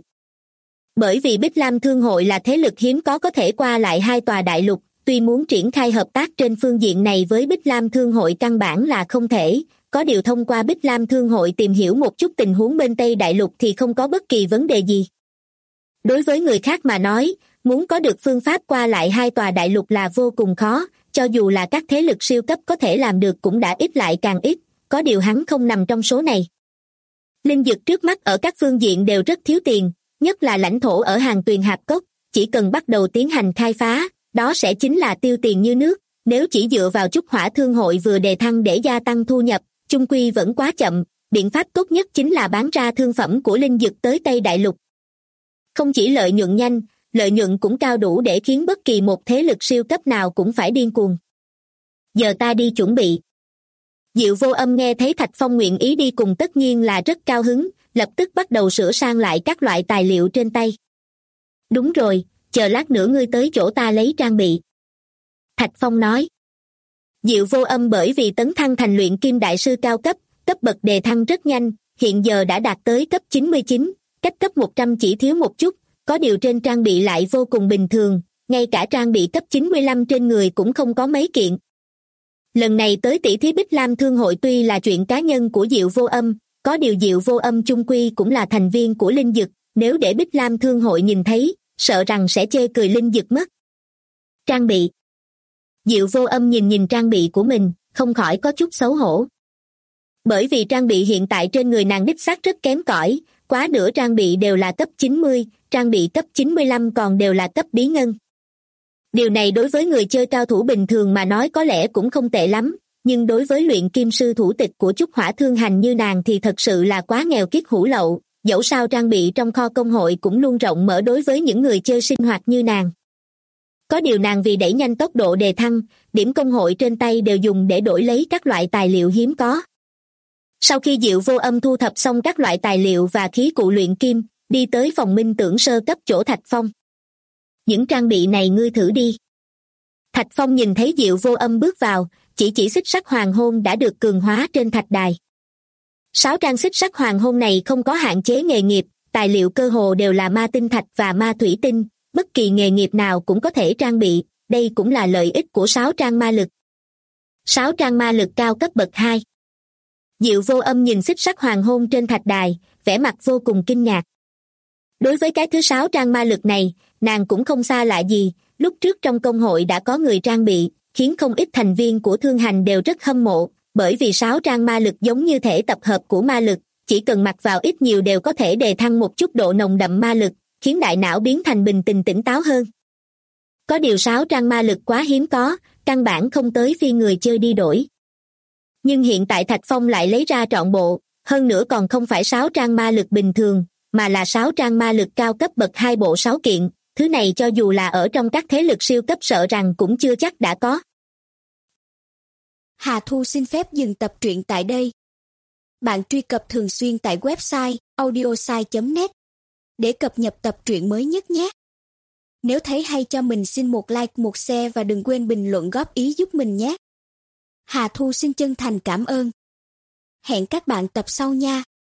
Bởi vì Bích Lam Thương hội là thế lực hiếm có thể qua lại 2 tòa đại lục, tuy muốn triển khai hợp tác trên phương diện này với Bích Lam Thương hội căn bản là không thể, có điều thông qua Bích Lam Thương hội tìm hiểu một chút tình huống bên Tây Đại Lục thì không có bất kỳ vấn đề gì. Đối với người khác mà nói, muốn có được phương pháp qua lại 2 tòa đại lục là vô cùng khó, cho dù là các thế lực siêu cấp có thể làm được cũng đã ít lại càng ít, có điều hắn không nằm trong số này. Linh dược trước mắt ở các phương diện đều rất thiếu tiền, nhất là lãnh thổ ở hàng tuyền hạp cốc, chỉ cần bắt đầu tiến hành khai phá, đó sẽ chính là tiêu tiền như nước, nếu chỉ dựa vào Trúc Hỏa Thương hội vừa đề thăng để gia tăng thu nhập, chung quy vẫn quá chậm, biện pháp tốt nhất chính là bán ra thương phẩm của linh dược tới Tây Đại Lục. Không chỉ lợi nhuận nhanh, lợi nhuận cũng cao đủ để khiến bất kỳ một thế lực siêu cấp nào cũng phải điên cuồng. Giờ ta đi chuẩn bị. Diệu Vô Âm nghe thấy Thạch Phong nguyện ý đi cùng tất nhiên là rất cao hứng, lập tức bắt đầu sửa sang lại các loại tài liệu trên tay. Đúng rồi, chờ lát nữa ngươi tới chỗ ta lấy trang bị. Thạch Phong nói. Diệu Vô Âm bởi vì tấn thăng thành luyện kim đại sư cao cấp, cấp bậc đề thăng rất nhanh, hiện giờ đã đạt tới cấp 99, cách cấp 100 chỉ thiếu một chút, có điều trên trang bị lại vô cùng bình thường, ngay cả trang bị cấp 95 trên người cũng không có mấy kiện. Lần này tới tỷ thí Bích Lam Thương hội tuy là chuyện cá nhân của Diệu Vô Âm, có điều Diệu Vô Âm chung quy cũng là thành viên của Linh Dực, nếu để Bích Lam Thương hội nhìn thấy, sợ rằng sẽ chê cười Linh Dực mất. Trang bị. Diệu Vô Âm nhìn trang bị của mình, không khỏi có chút xấu hổ. Bởi vì trang bị hiện tại trên người nàng đích xác rất kém cỏi, quá nửa trang bị đều là cấp 90, trang bị cấp 95 còn đều là cấp bí ngân. Điều này đối với người chơi cao thủ bình thường mà nói có lẽ cũng không tệ lắm, nhưng đối với luyện kim sư thủ tịch của Chúc Hỏa Thương Hành như nàng thì thật sự là quá nghèo kiết hủ lậu, dẫu sao trang bị trong kho công hội cũng luôn rộng mở đối với những người chơi sinh hoạt như nàng. Có điều nàng vì đẩy nhanh tốc độ đề thăng, điểm công hội trên tay đều dùng để đổi lấy các loại tài liệu hiếm có. Sau khi Diệu Vô Âm thu thập xong các loại tài liệu và khí cụ luyện kim, đi tới phòng minh tưởng sơ cấp chỗ Thạch Phong. Những trang bị này ngươi thử đi. Thạch Phong nhìn thấy Diệu Vô Âm bước vào, chỉ xích sắt hoàng hôn đã được cường hóa trên thạch đài. 6 trang xích sắt hoàng hôn này không có hạn chế nghề nghiệp, tài liệu cơ hồ đều là ma tinh thạch và ma thủy tinh, bất kỳ nghề nghiệp nào cũng có thể trang bị, đây cũng là lợi ích của 6 trang ma lực. 6 trang ma lực cao cấp bậc 2. Diệu Vô Âm nhìn xích sắt hoàng hôn trên thạch đài, vẻ mặt vô cùng kinh ngạc. Đối với cái thứ 6 trang ma lực này, nàng cũng không xa lạ gì, lúc trước trong công hội đã có người trang bị, khiến không ít thành viên của Thương Hành đều rất hâm mộ, bởi vì 6 trang ma lực giống như thể tập hợp của ma lực, chỉ cần mặc vào ít nhiều đều có thể đề thăng một chút độ nồng đậm ma lực, khiến đại não biến thành bình tĩnh tỉnh táo hơn. Có điều 6 trang ma lực quá hiếm có, căn bản không tới phiên người chơi đi đổi. Nhưng hiện tại Thạch Phong lại lấy ra trọn bộ, hơn nữa còn không phải 6 trang ma lực bình thường, mà là 6 trang ma lực cao cấp bậc 2 bộ 6 kiện, thứ này cho dù là ở trong các thế lực siêu cấp sợ rằng cũng chưa chắc đã có. Hà Thu xin phép dừng tập truyện tại đây. Bạn truy cập thường xuyên tại website audiosai.net để cập nhật tập truyện mới nhất nhé. Nếu thấy hay cho mình xin một like, một share và đừng quên bình luận góp ý giúp mình nhé. Hà Thu xin chân thành cảm ơn. Hẹn các bạn tập sau nha.